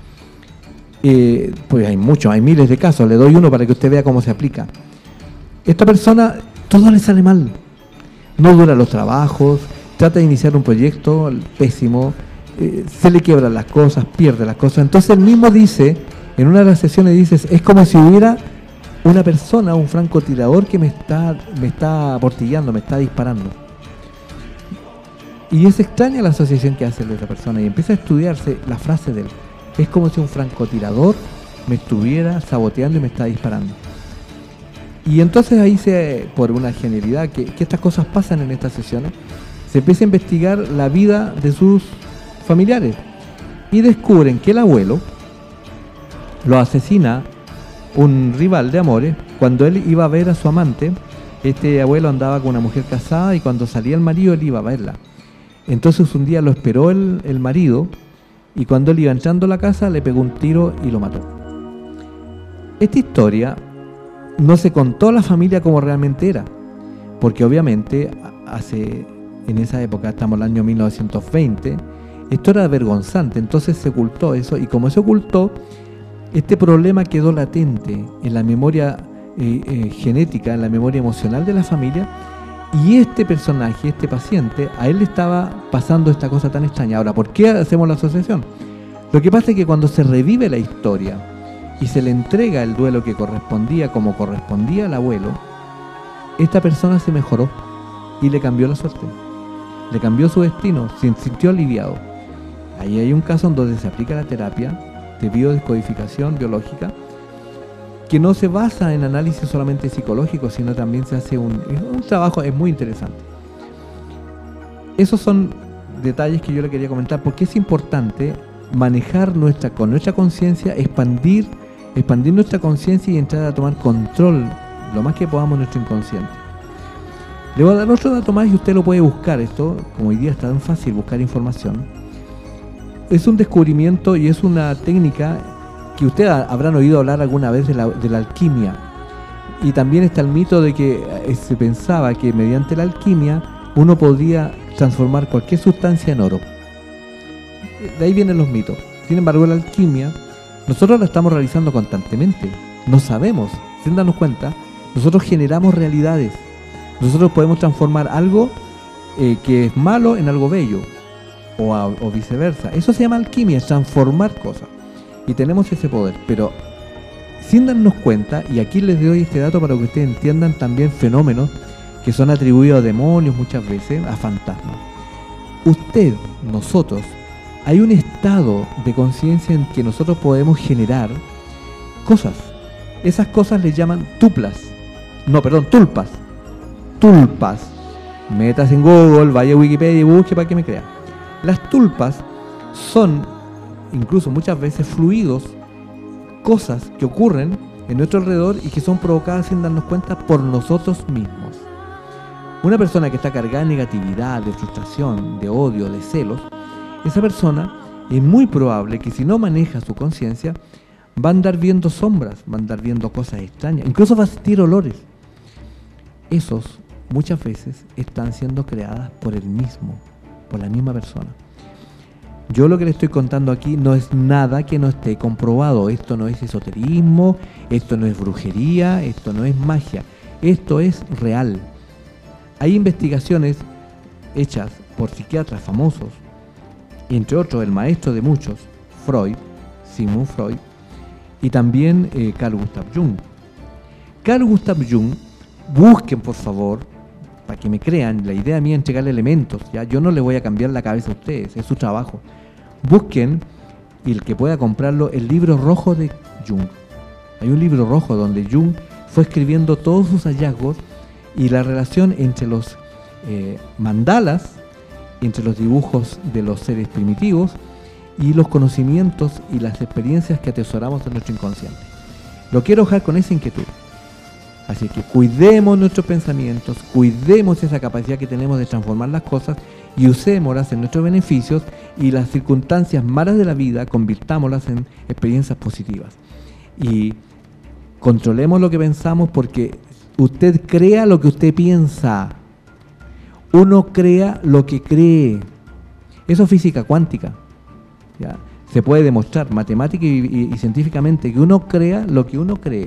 Pues hay miles de casos, le doy uno para que usted vea cómo se aplica. Esta persona, todo le sale mal. No dura los trabajos, trata de iniciar un proyecto, pésimo, se le quiebran las cosas, pierde las cosas. Entonces él mismo dice, en una de las sesiones dice, es como si hubiera una persona, un francotirador que me está aportillando, me está disparando. Y es extraña la asociación que hace de esa persona y empieza a estudiarse la frase de él. Es como si un francotirador me estuviera saboteando y me está disparando. Y entonces ahí por una genialidad, que estas cosas pasan en estas sesiones, se empieza a investigar la vida de sus familiares. Y descubren que el abuelo lo asesina un rival de amores. Cuando él iba a ver a su amante, este abuelo andaba con una mujer casada y cuando salía el marido él iba a verla. Entonces un día lo esperó el marido y cuando él iba entrando a la casa le pegó un tiro y lo mató. Esta historia no se contó a la familia como realmente era, porque obviamente en esa época, estamos en el año 1920, esto era vergonzante, entonces se ocultó eso y como se ocultó, este problema quedó latente en la memoria genética, en la memoria emocional de la familia. Y este personaje, este paciente, a él le estaba pasando esta cosa tan extraña. Ahora, ¿por qué hacemos la asociación? Lo que pasa es que cuando se revive la historia y se le entrega el duelo que correspondía como correspondía al abuelo, esta persona se mejoró y le cambió la suerte. Le cambió su destino, se sintió aliviado. Ahí hay un caso en donde se aplica la terapia de biodescodificación biológica que no se basa en análisis solamente psicológico, sino también se hace un trabajo, es muy interesante. Esos son detalles que yo le quería comentar, porque es importante manejar con nuestra conciencia, expandir nuestra conciencia y entrar a tomar control lo más que podamos nuestro inconsciente. Le voy a dar otro dato más y usted lo puede buscar. Esto, como hoy día está tan fácil buscar información, es un descubrimiento y es una técnica que ustedes habrán oído hablar alguna vez de la alquimia. Y también está el mito de que se pensaba que mediante la alquimia uno podía transformar cualquier sustancia en oro. De ahí vienen los mitos. Sin embargo, la alquimia nosotros la estamos realizando constantemente. No sabemos, sin darnos cuenta, nosotros generamos realidades. Nosotros podemos transformar algo que es malo en algo bello o viceversa. Eso se llama alquimia, es transformar cosas. Y tenemos ese poder, pero sin darnos cuenta, y aquí les doy este dato para que ustedes entiendan también fenómenos que son atribuidos a demonios muchas veces, a fantasmas. Usted, nosotros, hay un estado de conciencia en que nosotros podemos generar cosas. Esas cosas les llaman tulpas. Metas en Google, vaya a Wikipedia y busque para que me crea. Las tulpas son, incluso muchas veces, fluidos, cosas que ocurren en nuestro alrededor y que son provocadas sin darnos cuenta por nosotros mismos. Una persona que está cargada de negatividad, de frustración, de odio, de celos, esa persona es muy probable que si no maneja su conciencia, va a andar viendo sombras, va a andar viendo cosas extrañas, incluso va a sentir olores. Esos muchas veces están siendo creadas por él mismo, por la misma persona. Yo lo que le estoy contando aquí no es nada que no esté comprobado. Esto no es esoterismo, esto no es brujería, esto no es magia. Esto es real. Hay investigaciones hechas por psiquiatras famosos, entre otros el maestro de muchos, Freud, Sigmund Freud, y también Carl Gustav Jung. Carl Gustav Jung, busquen por favor, para que me crean, la idea mía es entregarle elementos, ¿ya? Yo no le voy a cambiar la cabeza a ustedes, es su trabajo. Busquen, y el que pueda comprarlo, el libro rojo de Jung. Hay un libro rojo donde Jung fue escribiendo todos sus hallazgos y la relación entre los mandalas, entre los dibujos de los seres primitivos y los conocimientos y las experiencias que atesoramos en nuestro inconsciente. Lo quiero dejar con esa inquietud. Así que cuidemos nuestros pensamientos, cuidemos esa capacidad que tenemos de transformar las cosas y usémoslas en nuestros beneficios, y las circunstancias malas de la vida convirtámoslas en experiencias positivas. Y controlemos lo que pensamos, porque usted crea lo que usted piensa. Uno crea lo que cree. Eso es física cuántica, ¿ya? Se puede demostrar matemática y científicamente que uno crea lo que uno cree.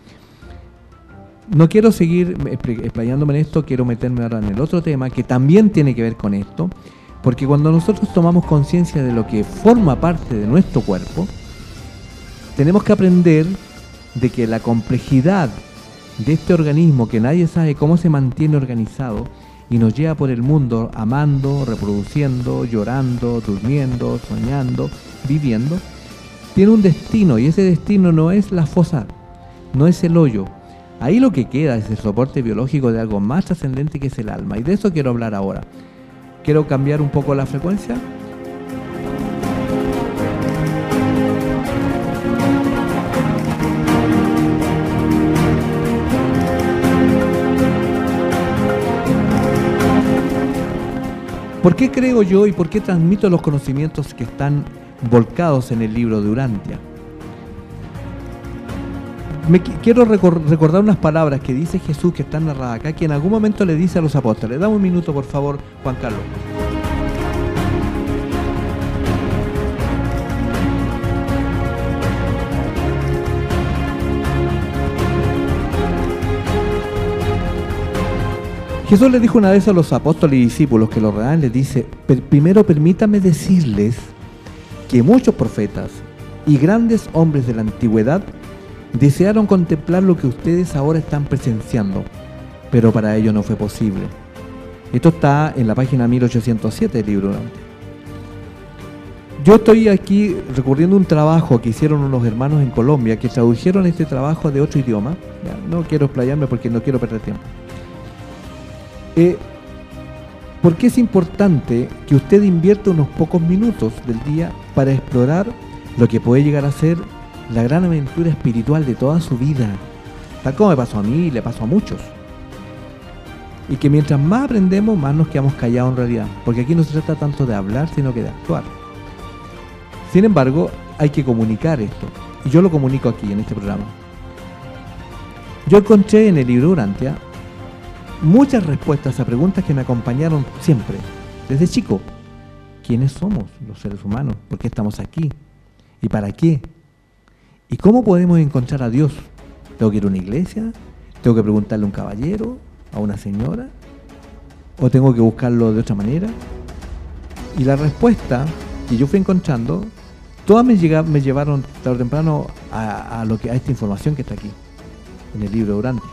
No quiero seguir explayándome en esto, quiero meterme ahora en el otro tema que también tiene que ver con esto, porque cuando nosotros tomamos conciencia de lo que forma parte de nuestro cuerpo, tenemos que aprender de que la complejidad de este organismo, que nadie sabe cómo se mantiene organizado y nos lleva por el mundo amando, reproduciendo, llorando, durmiendo, soñando, viviendo, tiene un destino, y ese destino no es la fosa, no es el hoyo. Ahí lo que queda es el soporte biológico de algo más trascendente, que es el alma, y de eso quiero hablar ahora. Quiero cambiar un poco la frecuencia. ¿Por qué creo yo y por qué transmito los conocimientos que están volcados en el libro de Urantia? Quiero recordar unas palabras que dice Jesús, que están narradas acá, que en algún momento le dice a los apóstoles. Dame un minuto, por favor, Juan Carlos. Jesús le dijo una vez a los apóstoles y discípulos que lo rodeaban, les dice: primero permítame decirles que muchos profetas y grandes hombres de la antigüedad desearon contemplar lo que ustedes ahora están presenciando, pero para ello no fue posible. Esto está en la página 1807 del libro. Yo estoy aquí recurriendo a un trabajo que hicieron unos hermanos en Colombia, que tradujeron este trabajo de otro idioma. Ya, no quiero explayarme porque no quiero perder tiempo. ¿Por qué es importante que usted invierta unos pocos minutos del día para explorar lo que puede llegar a ser la gran aventura espiritual de toda su vida? Tal como me pasó a mí y le pasó a muchos. Y que mientras más aprendemos, más nos quedamos callados en realidad, porque aquí no se trata tanto de hablar, sino que de actuar. Sin embargo, hay que comunicar esto, y yo lo comunico aquí en este programa. Yo encontré en el libro Urantia muchas respuestas a preguntas que me acompañaron siempre, desde chico. ¿Quiénes somos los seres humanos? ¿Por qué estamos aquí? ¿Y para qué? ¿Y cómo podemos encontrar a Dios? ¿Tengo que ir a una iglesia? ¿Tengo que preguntarle a un caballero? ¿A una señora? ¿O tengo que buscarlo de otra manera? Y la respuesta que yo fui encontrando, todas me llevaron tarde o temprano a esta información que está aquí, en el libro Urantia.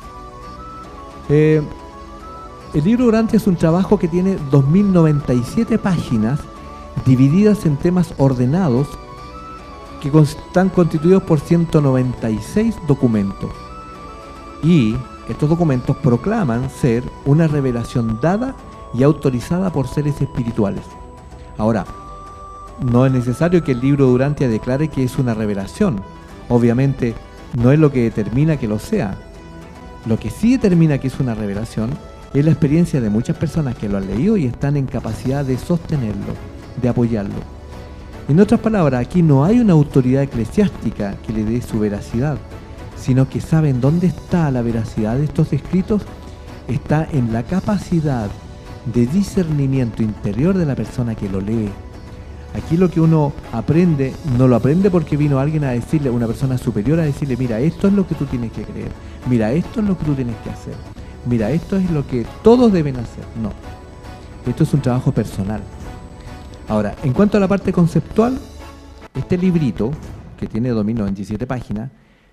El libro Urantia es un trabajo que tiene 2097 páginas divididas en temas ordenados que están constituidos por 196 documentos. Y estos documentos proclaman ser una revelación dada y autorizada por seres espirituales. Ahora, no es necesario que el libro de Urantia declare que es una revelación. Obviamente, no es lo que determina que lo sea. Lo que sí determina que es una revelación es la experiencia de muchas personas que lo han leído y están en capacidad de sostenerlo, de apoyarlo. En otras palabras, aquí no hay una autoridad eclesiástica que le dé su veracidad, sino que saben dónde está la veracidad de estos escritos. Está en la capacidad de discernimiento interior de la persona que lo lee. Aquí lo que uno aprende, no lo aprende porque vino alguien a decirle, una persona superior a decirle, mira, esto es lo que tú tienes que creer, mira, esto es lo que tú tienes que hacer, mira, esto es lo que todos deben hacer. No, esto es un trabajo personal. Ahora, en cuanto a la parte conceptual, este librito, que tiene 2097 páginas,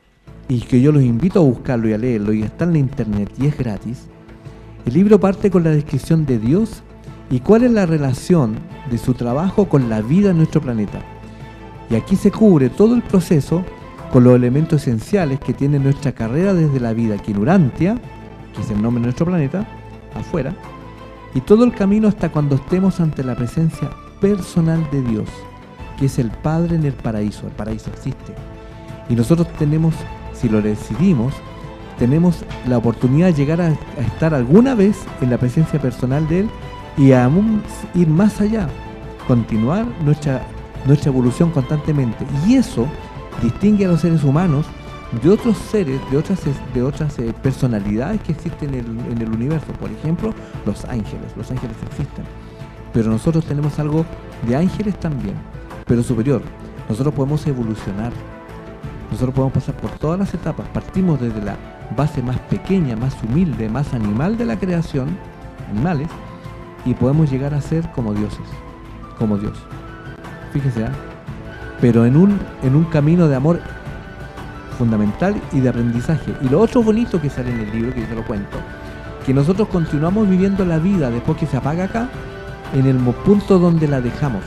y que yo los invito a buscarlo y a leerlo, y está en la internet y es gratis, el libro parte con la descripción de Dios y cuál es la relación de su trabajo con la vida en nuestro planeta. Y aquí se cubre todo el proceso con los elementos esenciales que tiene nuestra carrera desde la vida aquí en Urantia, que es el nombre de nuestro planeta, afuera, y todo el camino hasta cuando estemos ante la presencia personal de Dios, que es el Padre en el paraíso. El paraíso existe. Y nosotros tenemos, si lo decidimos, tenemos la oportunidad de llegar a estar alguna vez en la presencia personal de Él y aún ir más allá, continuar nuestra evolución constantemente. Y eso distingue a los seres humanos de otros seres, de otras personalidades que existen en el universo. Por ejemplo, los ángeles. Los ángeles existen. Pero nosotros tenemos algo de ángeles también, pero superior. Nosotros podemos evolucionar. Nosotros podemos pasar por todas las etapas. Partimos desde la base más pequeña, más humilde, más animal de la creación, animales, y podemos llegar a ser como dioses, como Dios. Fíjense, pero en un camino de amor fundamental y de aprendizaje. Y lo otro bonito que sale en el libro, que yo te lo cuento, que nosotros continuamos viviendo la vida después que se apaga acá, en el punto donde la dejamos.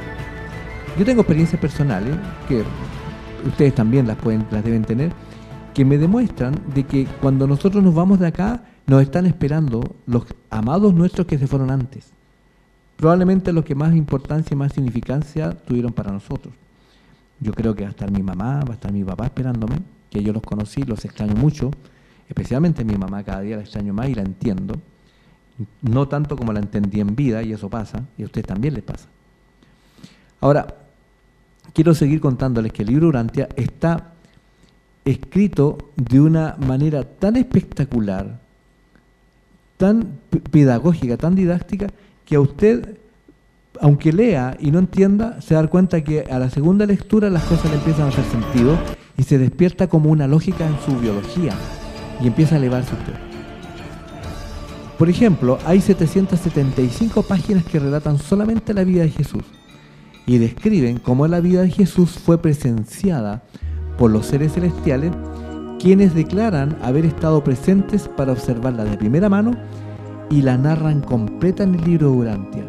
Yo tengo experiencias personales, que ustedes también las deben tener, que me demuestran de que cuando nosotros nos vamos de acá, nos están esperando los amados nuestros que se fueron antes. Probablemente los que más importancia y más significancia tuvieron para nosotros. Yo creo que va a estar mi mamá, va a estar mi papá esperándome, que yo los conocí, los extraño mucho, especialmente mi mamá, cada día la extraño más y la entiendo. No tanto como la entendí en vida, y eso pasa, y a ustedes también les pasa. Ahora, quiero seguir contándoles que el libro Urantia está escrito de una manera tan espectacular, tan pedagógica, tan didáctica, que a usted, aunque lea y no entienda, se da cuenta que a la segunda lectura las cosas le empiezan a hacer sentido y se despierta como una lógica en su biología y empieza a elevarse usted. Por ejemplo, hay 775 páginas que relatan solamente la vida de Jesús y describen cómo la vida de Jesús fue presenciada por los seres celestiales, quienes declaran haber estado presentes para observarla de primera mano y la narran completa en el libro de Urantia,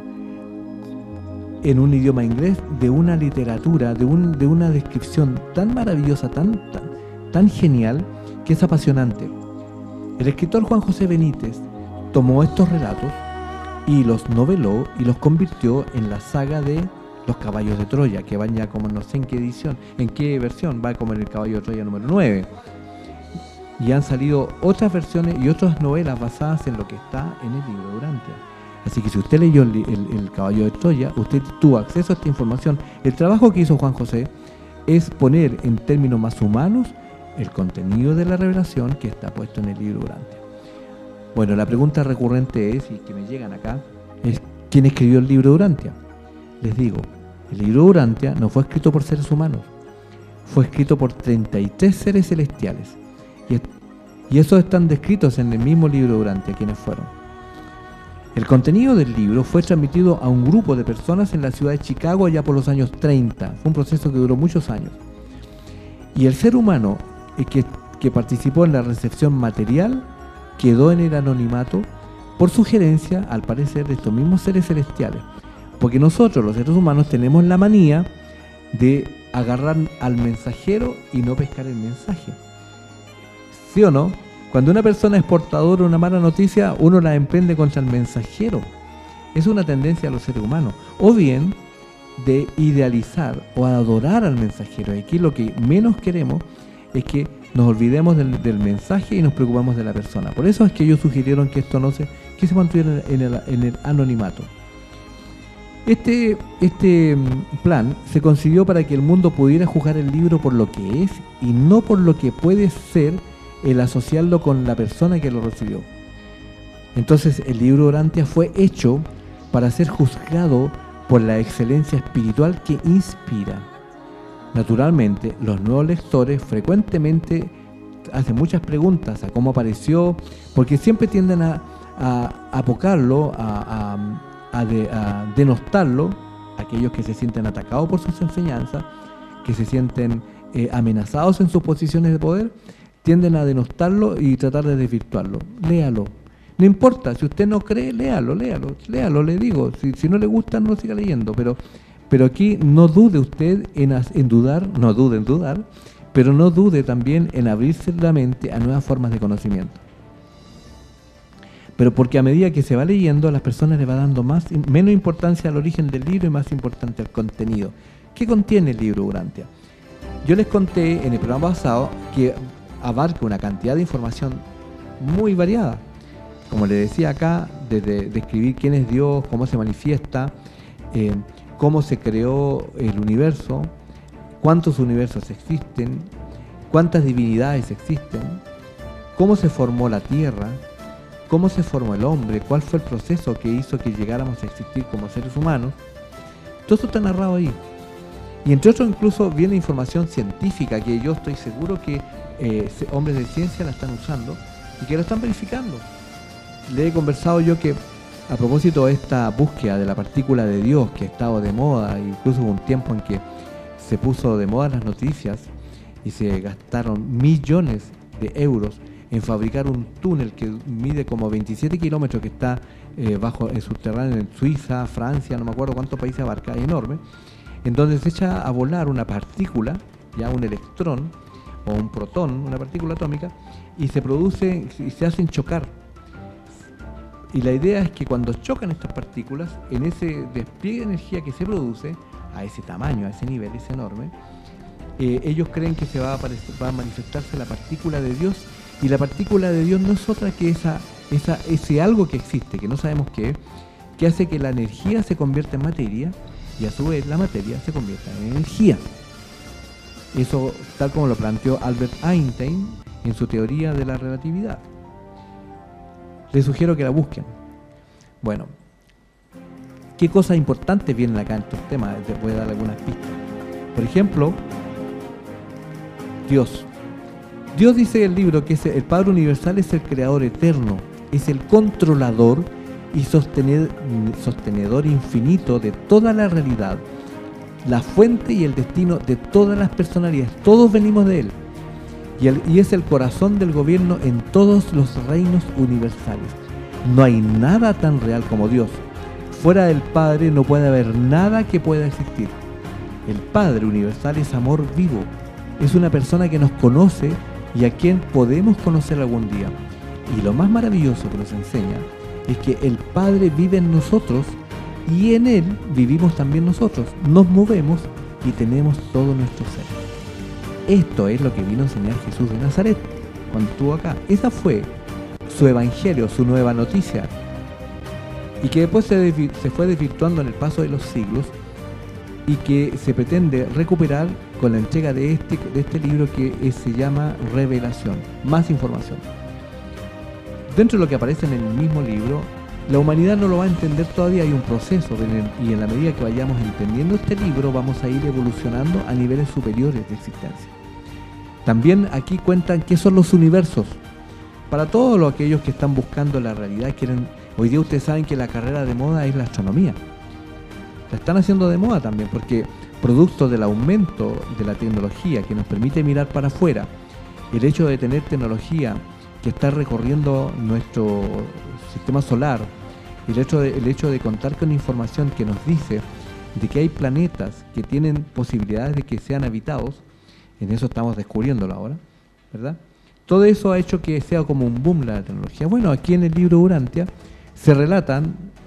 en un idioma inglés, de una literatura, de una descripción tan maravillosa, tan genial, que es apasionante. El escritor Juan José Benítez tomó estos relatos y los noveló y los convirtió en la saga de Los Caballos de Troya, que van ya como no sé en qué edición, en qué versión, va como en el Caballo de Troya número 9. Y han salido otras versiones y otras novelas basadas en lo que está en el libro de Urantia. Así que si usted leyó el Caballo de Troya, usted tuvo acceso a esta información. El trabajo que hizo Juan José es poner en términos más humanos el contenido de la revelación que está puesto en el libro de Urantia. Bueno, la pregunta recurrente es, y que me llegan acá, es ¿quién escribió el libro de Urantia? Les digo, el libro de Urantia no fue escrito por seres humanos, fue escrito por 33 seres celestiales. Y esos están descritos en el mismo libro de Urantia, quienes fueron. El contenido del libro fue transmitido a un grupo de personas en la ciudad de Chicago allá por los años 30. Fue un proceso que duró muchos años. Y el ser humano que participó en la recepción material quedó en el anonimato por sugerencia, al parecer, de estos mismos seres celestiales. Porque nosotros, los seres humanos, tenemos la manía de agarrar al mensajero y no pescar el mensaje. ¿Sí o no? Cuando una persona es portadora de una mala noticia, uno la emprende contra el mensajero Es una tendencia a los seres humanos. O bien de idealizar o adorar al mensajero. Aquí lo que menos queremos es que nos olvidemos del mensaje y nos preocupamos de la persona. Por eso es que ellos sugirieron que esto que se mantuviera en el anonimato. Este plan se concibió para que el mundo pudiera juzgar el libro por lo que es y no por lo que puede ser el asociarlo con la persona que lo recibió. Entonces el libro Urantia fue hecho para ser juzgado por la excelencia espiritual que inspira. Naturalmente, los nuevos lectores frecuentemente hacen muchas preguntas a cómo apareció, porque siempre tienden a apocarlo, a denostarlo, aquellos que se sienten atacados por sus enseñanzas, que se sienten amenazados en sus posiciones de poder, tienden a denostarlo y tratar de desvirtuarlo. Léalo. No importa, si usted no cree, léalo, le digo. Si no le gusta, no lo siga leyendo, pero aquí no dude usted en dudar, no dude en dudar, pero no dude también en abrirse la mente a nuevas formas de conocimiento. Pero porque a medida que se va leyendo, a las personas le va dando menos importancia al origen del libro y más importante al contenido. ¿Qué contiene el libro Urantia? Yo les conté en el programa pasado que abarca una cantidad de información muy variada. Como les decía acá, desde describir quién es Dios, cómo se manifiesta, cómo se creó el universo, cuántos universos existen, cuántas divinidades existen, cómo se formó la Tierra, cómo se formó el hombre, cuál fue el proceso que hizo que llegáramos a existir como seres humanos. Todo eso está narrado ahí. Y entre otros incluso viene información científica que yo estoy seguro que hombres de ciencia la están usando y que lo están verificando. Le he conversado yo que a propósito de esta búsqueda de la partícula de Dios que ha estado de moda, incluso hubo un tiempo en que se puso de moda las noticias y se gastaron millones de euros en fabricar un túnel que mide como 27 kilómetros, que está bajo el subterráneo en Suiza, Francia, no me acuerdo cuántos países abarca, es enorme, en donde se echa a volar una partícula, ya un electrón o un protón, una partícula atómica, y se produce y se hacen chocar. Y la idea es que cuando chocan estas partículas, en ese despliegue de energía que se produce, a ese tamaño, a ese nivel, es enorme, ellos creen que va a manifestarse la partícula de Dios, y la partícula de Dios no es otra que ese algo que existe, que no sabemos qué es, que hace que la energía se convierta en materia, y a su vez la materia se convierta en energía. Eso tal como lo planteó Albert Einstein en su teoría de la relatividad. Les sugiero que la busquen. Bueno, ¿qué cosas importantes vienen acá en estos temas? Les voy a dar algunas pistas. Por ejemplo, Dios. Dios dice en el libro que el Padre Universal es el creador eterno, es el controlador y sostenedor infinito de toda la realidad, la fuente y el destino de todas las personalidades. Todos venimos de Él. Y es el corazón del gobierno en todos los reinos universales. No hay nada tan real como Dios. Fuera del Padre no puede haber nada que pueda existir. El Padre Universal es amor vivo. Es una persona que nos conoce y a quien podemos conocer algún día. Y lo más maravilloso que nos enseña es que el Padre vive en nosotros y en Él vivimos también nosotros. Nos movemos y tenemos todo nuestro ser. Esto es lo que vino a enseñar Jesús de Nazaret cuando estuvo acá. Esa fue su evangelio, su nueva noticia. Y que después se fue desvirtuando en el paso de los siglos y que se pretende recuperar con la entrega de este libro que se llama Revelación. Más información. Dentro de lo que aparece en el mismo libro, la humanidad no lo va a entender todavía, hay un proceso, y en la medida que vayamos entendiendo este libro vamos a ir evolucionando a niveles superiores de existencia. También aquí cuentan qué son los universos. Para todos aquellos que están buscando la realidad, hoy día ustedes saben que la carrera de moda es la astronomía. La están haciendo de moda también, porque producto del aumento de la tecnología que nos permite mirar para afuera, el hecho de tener tecnología que está recorriendo nuestro sistema solar, el hecho de contar con información que nos dice de que hay planetas que tienen posibilidades de que sean habitados, en eso estamos descubriéndolo ahora, ¿verdad? Todo eso ha hecho que sea como un boom la tecnología. Bueno, aquí en el libro Urantia se relatan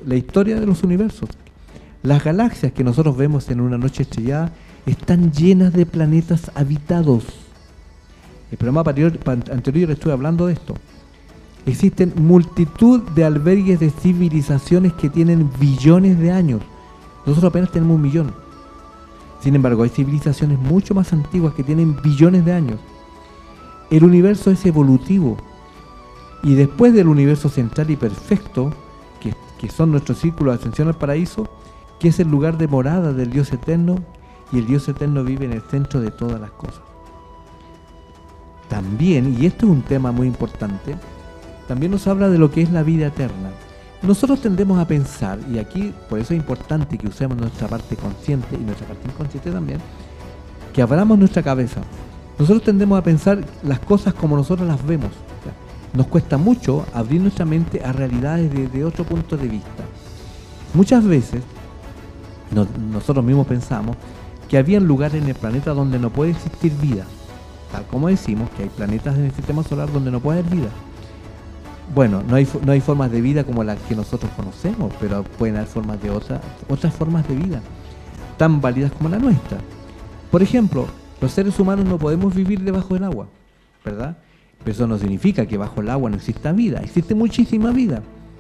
la historia de los universos. Las galaxias que nosotros vemos en una noche estrellada están llenas de planetas habitados. El programa anterior estuve hablando de esto. Existen multitud de albergues de civilizaciones que tienen billones de años. Nosotros apenas tenemos 1 millón. Sin embargo, hay civilizaciones mucho más antiguas que tienen billones de años. El universo es evolutivo. Y después del universo central y perfecto, que son nuestros círculos de ascensión al paraíso, que es el lugar de morada del Dios eterno, y el Dios eterno vive en el centro de todas las cosas. También, y esto es un tema muy importante, también nos habla de lo que es la vida eterna. Nosotros tendemos a pensar, y aquí por eso es importante que usemos nuestra parte consciente y nuestra parte inconsciente también, que abramos nuestra cabeza. Nosotros tendemos a pensar las cosas como nosotros las vemos. Nos cuesta mucho abrir nuestra mente a realidades desde otro punto de vista. Muchas veces nosotros mismos pensamos que había lugares en el planeta donde no puede existir vida, tal como decimos que hay planetas en el sistema solar donde no puede haber vida. Bueno, no hay formas de vida como las que nosotros conocemos, pero pueden haber formas de otras formas de vida tan válidas como la nuestra. Por ejemplo, los seres humanos no podemos vivir debajo del agua, ¿verdad? Pero eso no significa que bajo el agua no exista vida, existe muchísima vida.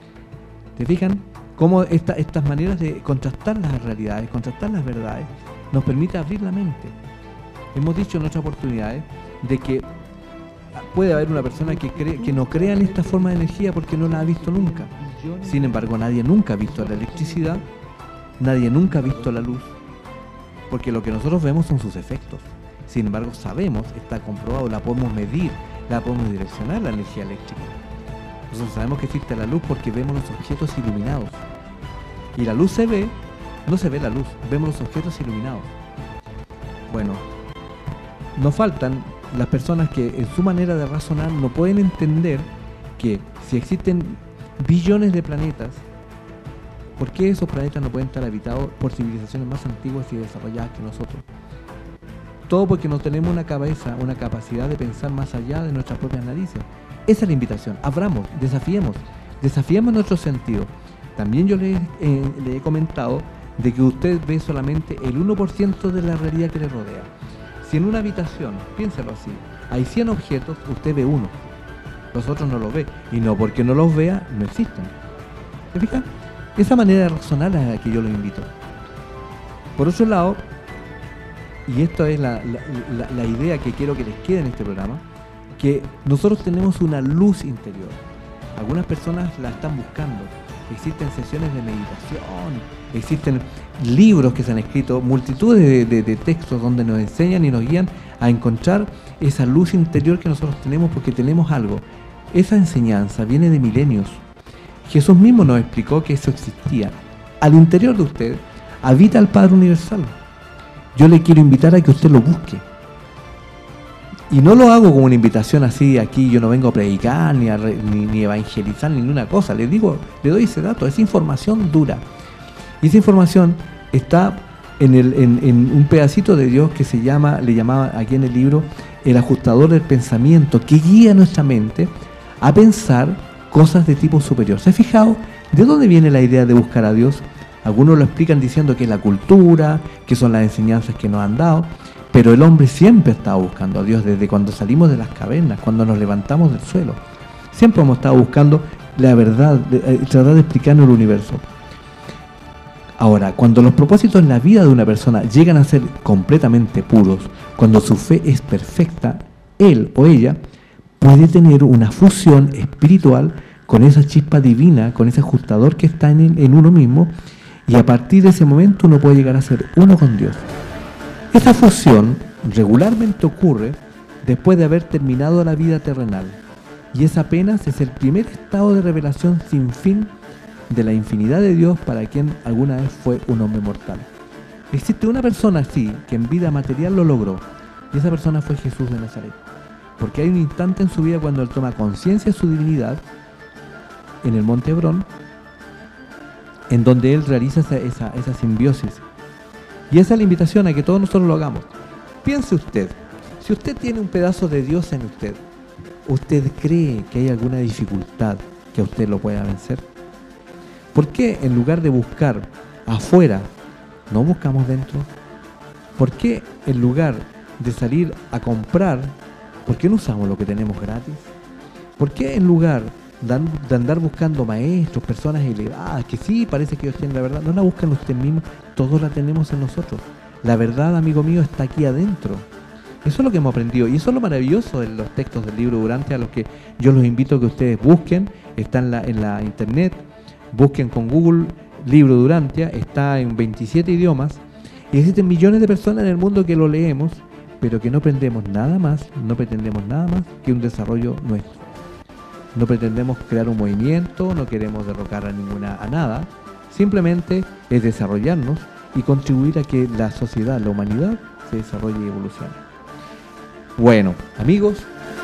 ¿Te fijan cómo estas maneras de contrastar las realidades, contrastar las verdades, nos permite abrir la mente? Hemos dicho en otras oportunidades de que puede haber una persona que no crea en esta forma de energía porque no la ha visto nunca. Sin embargo, nadie nunca ha visto la electricidad, nadie nunca ha visto la luz, porque lo que nosotros vemos son sus efectos. Sin embargo, sabemos, está comprobado, la podemos medir, la podemos direccionar, la energía eléctrica. Nosotros sabemos que existe la luz porque vemos los objetos iluminados. Y la luz se ve, no se ve la luz, vemos los objetos iluminados. Bueno, nos faltan las personas que en su manera de razonar no pueden entender que si existen billones de planetas, ¿por qué esos planetas no pueden estar habitados por civilizaciones más antiguas y desarrolladas que nosotros? Todo porque no tenemos una cabeza, una capacidad de pensar más allá de nuestras propias narices. Esa es la invitación. Abramos, desafiemos nuestro sentido. También yo le he comentado de que usted ve solamente el 1% de la realidad que le rodea. Si en una habitación, piénsalo así, hay 100 objetos, usted ve uno. Los otros no los ve. Y no porque no los vea, no existen. ¿Se fijan? Esa manera de razonar es a la que yo los invito. Por otro lado, y esto es la idea que quiero que les quede en este programa, que nosotros tenemos una luz interior. Algunas personas la están buscando. Existen sesiones de meditación, existen libros que se han escrito, multitudes de textos donde nos enseñan y nos guían a encontrar esa luz interior que nosotros tenemos porque tenemos algo. Esa enseñanza viene de milenios. Jesús mismo nos explicó que eso existía. Al interior de usted habita el Padre Universal. Yo le quiero invitar a que usted lo busque. Y no lo hago como una invitación así, aquí yo no vengo a predicar, ni evangelizar, ni ninguna cosa. Le doy ese dato, es información dura. Y esa información está en un pedacito de Dios que le llamaba aquí en el libro, el ajustador del pensamiento, que guía nuestra mente a pensar cosas de tipo superior. ¿Se ha fijado de dónde viene la idea de buscar a Dios? Algunos lo explican diciendo que es la cultura, que son las enseñanzas que nos han dado, pero el hombre siempre está buscando a Dios desde cuando salimos de las cavernas, cuando nos levantamos del suelo. Siempre hemos estado buscando la verdad, tratar de explicarnos el universo. Ahora, cuando los propósitos en la vida de una persona llegan a ser completamente puros, cuando su fe es perfecta, él o ella puede tener una fusión espiritual con esa chispa divina, con ese ajustador que está en uno mismo, y a partir de ese momento uno puede llegar a ser uno con Dios. Esta fusión regularmente ocurre después de haber terminado la vida terrenal, y esa apenas es el primer estado de revelación sin fin de la infinidad de Dios para quien alguna vez fue un hombre mortal. Existe una persona así que en vida material lo logró, y esa persona fue Jesús de Nazaret, porque hay un instante en su vida cuando él toma conciencia de su divinidad en el Monte Hebrón, en donde él realiza esa simbiosis. Y esa es la invitación a que todos nosotros lo hagamos. Piense usted, si usted tiene un pedazo de Dios en usted, ¿usted cree que hay alguna dificultad que a usted lo pueda vencer? ¿Por qué en lugar de buscar afuera, no buscamos dentro? ¿Por qué en lugar de salir a comprar, por qué no usamos lo que tenemos gratis? ¿Por qué en lugar de andar buscando maestros, personas elevadas, que sí, parece que ellos tienen la verdad, no la buscan ustedes mismos? Todos la tenemos en nosotros. La verdad, amigo mío, está aquí adentro. Eso es lo que hemos aprendido y eso es lo maravilloso de los textos del libro Durante, a los que yo los invito a que ustedes busquen. Está en la internet, busquen con Google libro Durantia, está en 27 idiomas y existen millones de personas en el mundo que lo leemos, pero que no pretendemos nada más que un desarrollo nuestro. No pretendemos crear un movimiento, no queremos derrocar a nada, simplemente es desarrollarnos y contribuir a que la sociedad, la humanidad, se desarrolle y evolucione. Bueno, amigos,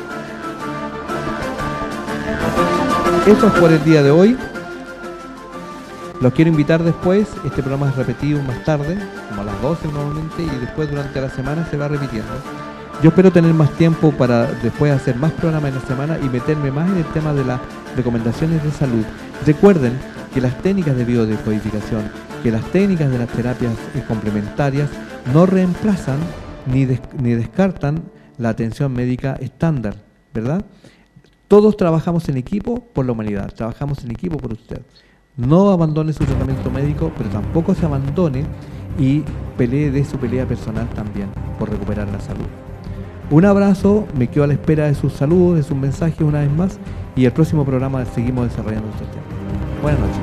eso es por el día de hoy. Los quiero invitar después, este programa es repetido más tarde, como a las 12 normalmente, y después durante la semana se va repitiendo. Yo espero tener más tiempo para después hacer más programas en la semana y meterme más en el tema de las recomendaciones de salud. Recuerden que las técnicas de biodescodificación, que las técnicas de las terapias complementarias no reemplazan ni descartan la atención médica estándar, ¿verdad? Todos trabajamos en equipo por la humanidad, trabajamos en equipo por usted. No abandone su tratamiento médico, pero tampoco se abandone y pelee de su pelea personal también por recuperar la salud. Un abrazo, me quedo a la espera de sus saludos, de sus mensajes una vez más, y el próximo programa seguimos desarrollando estos temas. Buenas noches.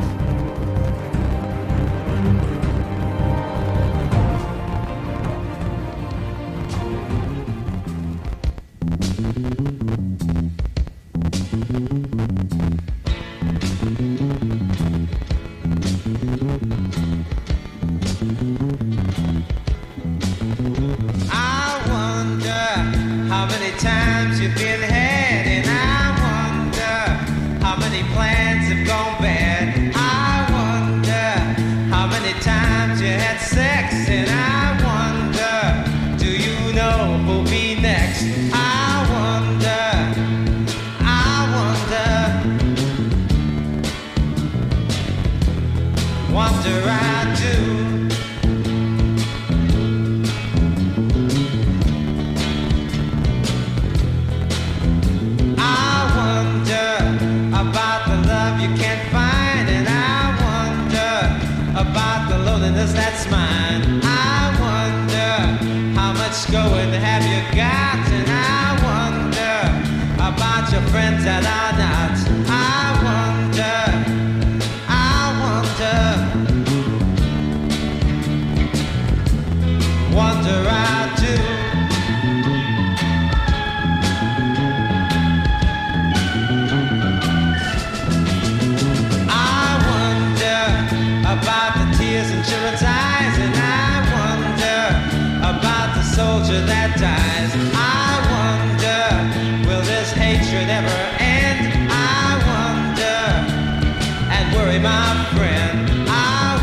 Times you've been had, and I wonder how many plans have gone bad. I wonder how many times you had sex, and I wonder, do you know who'll be next? I wonder I do. That's mine. I wonder how much going have you got, and I wonder about your friends that are not. I wonder I do. I wonder about the tears in children's eyes, and I wonder about the soldier that dies. I wonder, will this hatred ever end? I wonder, and worry my friend. I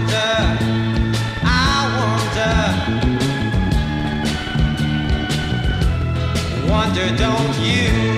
wonder, don't you?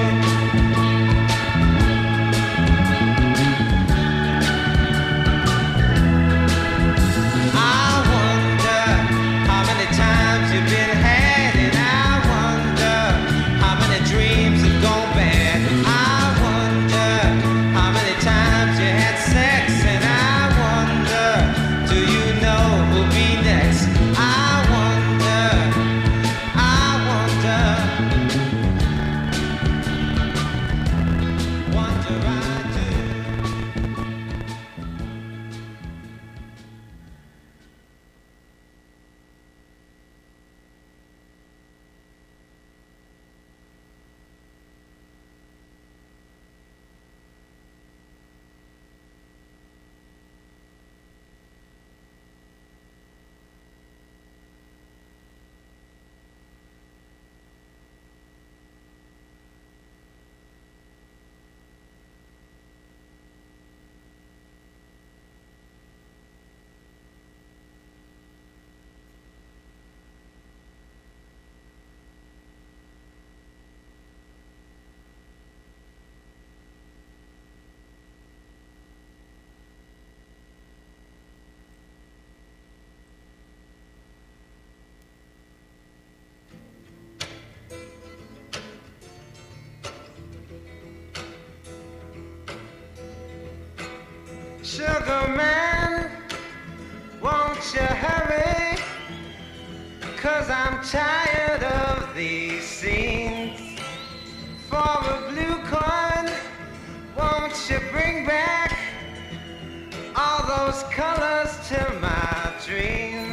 Sugar man, won't you hurry? 'Cause I'm tired of these scenes. For a blue coin, won't you bring back all those colors to my dreams?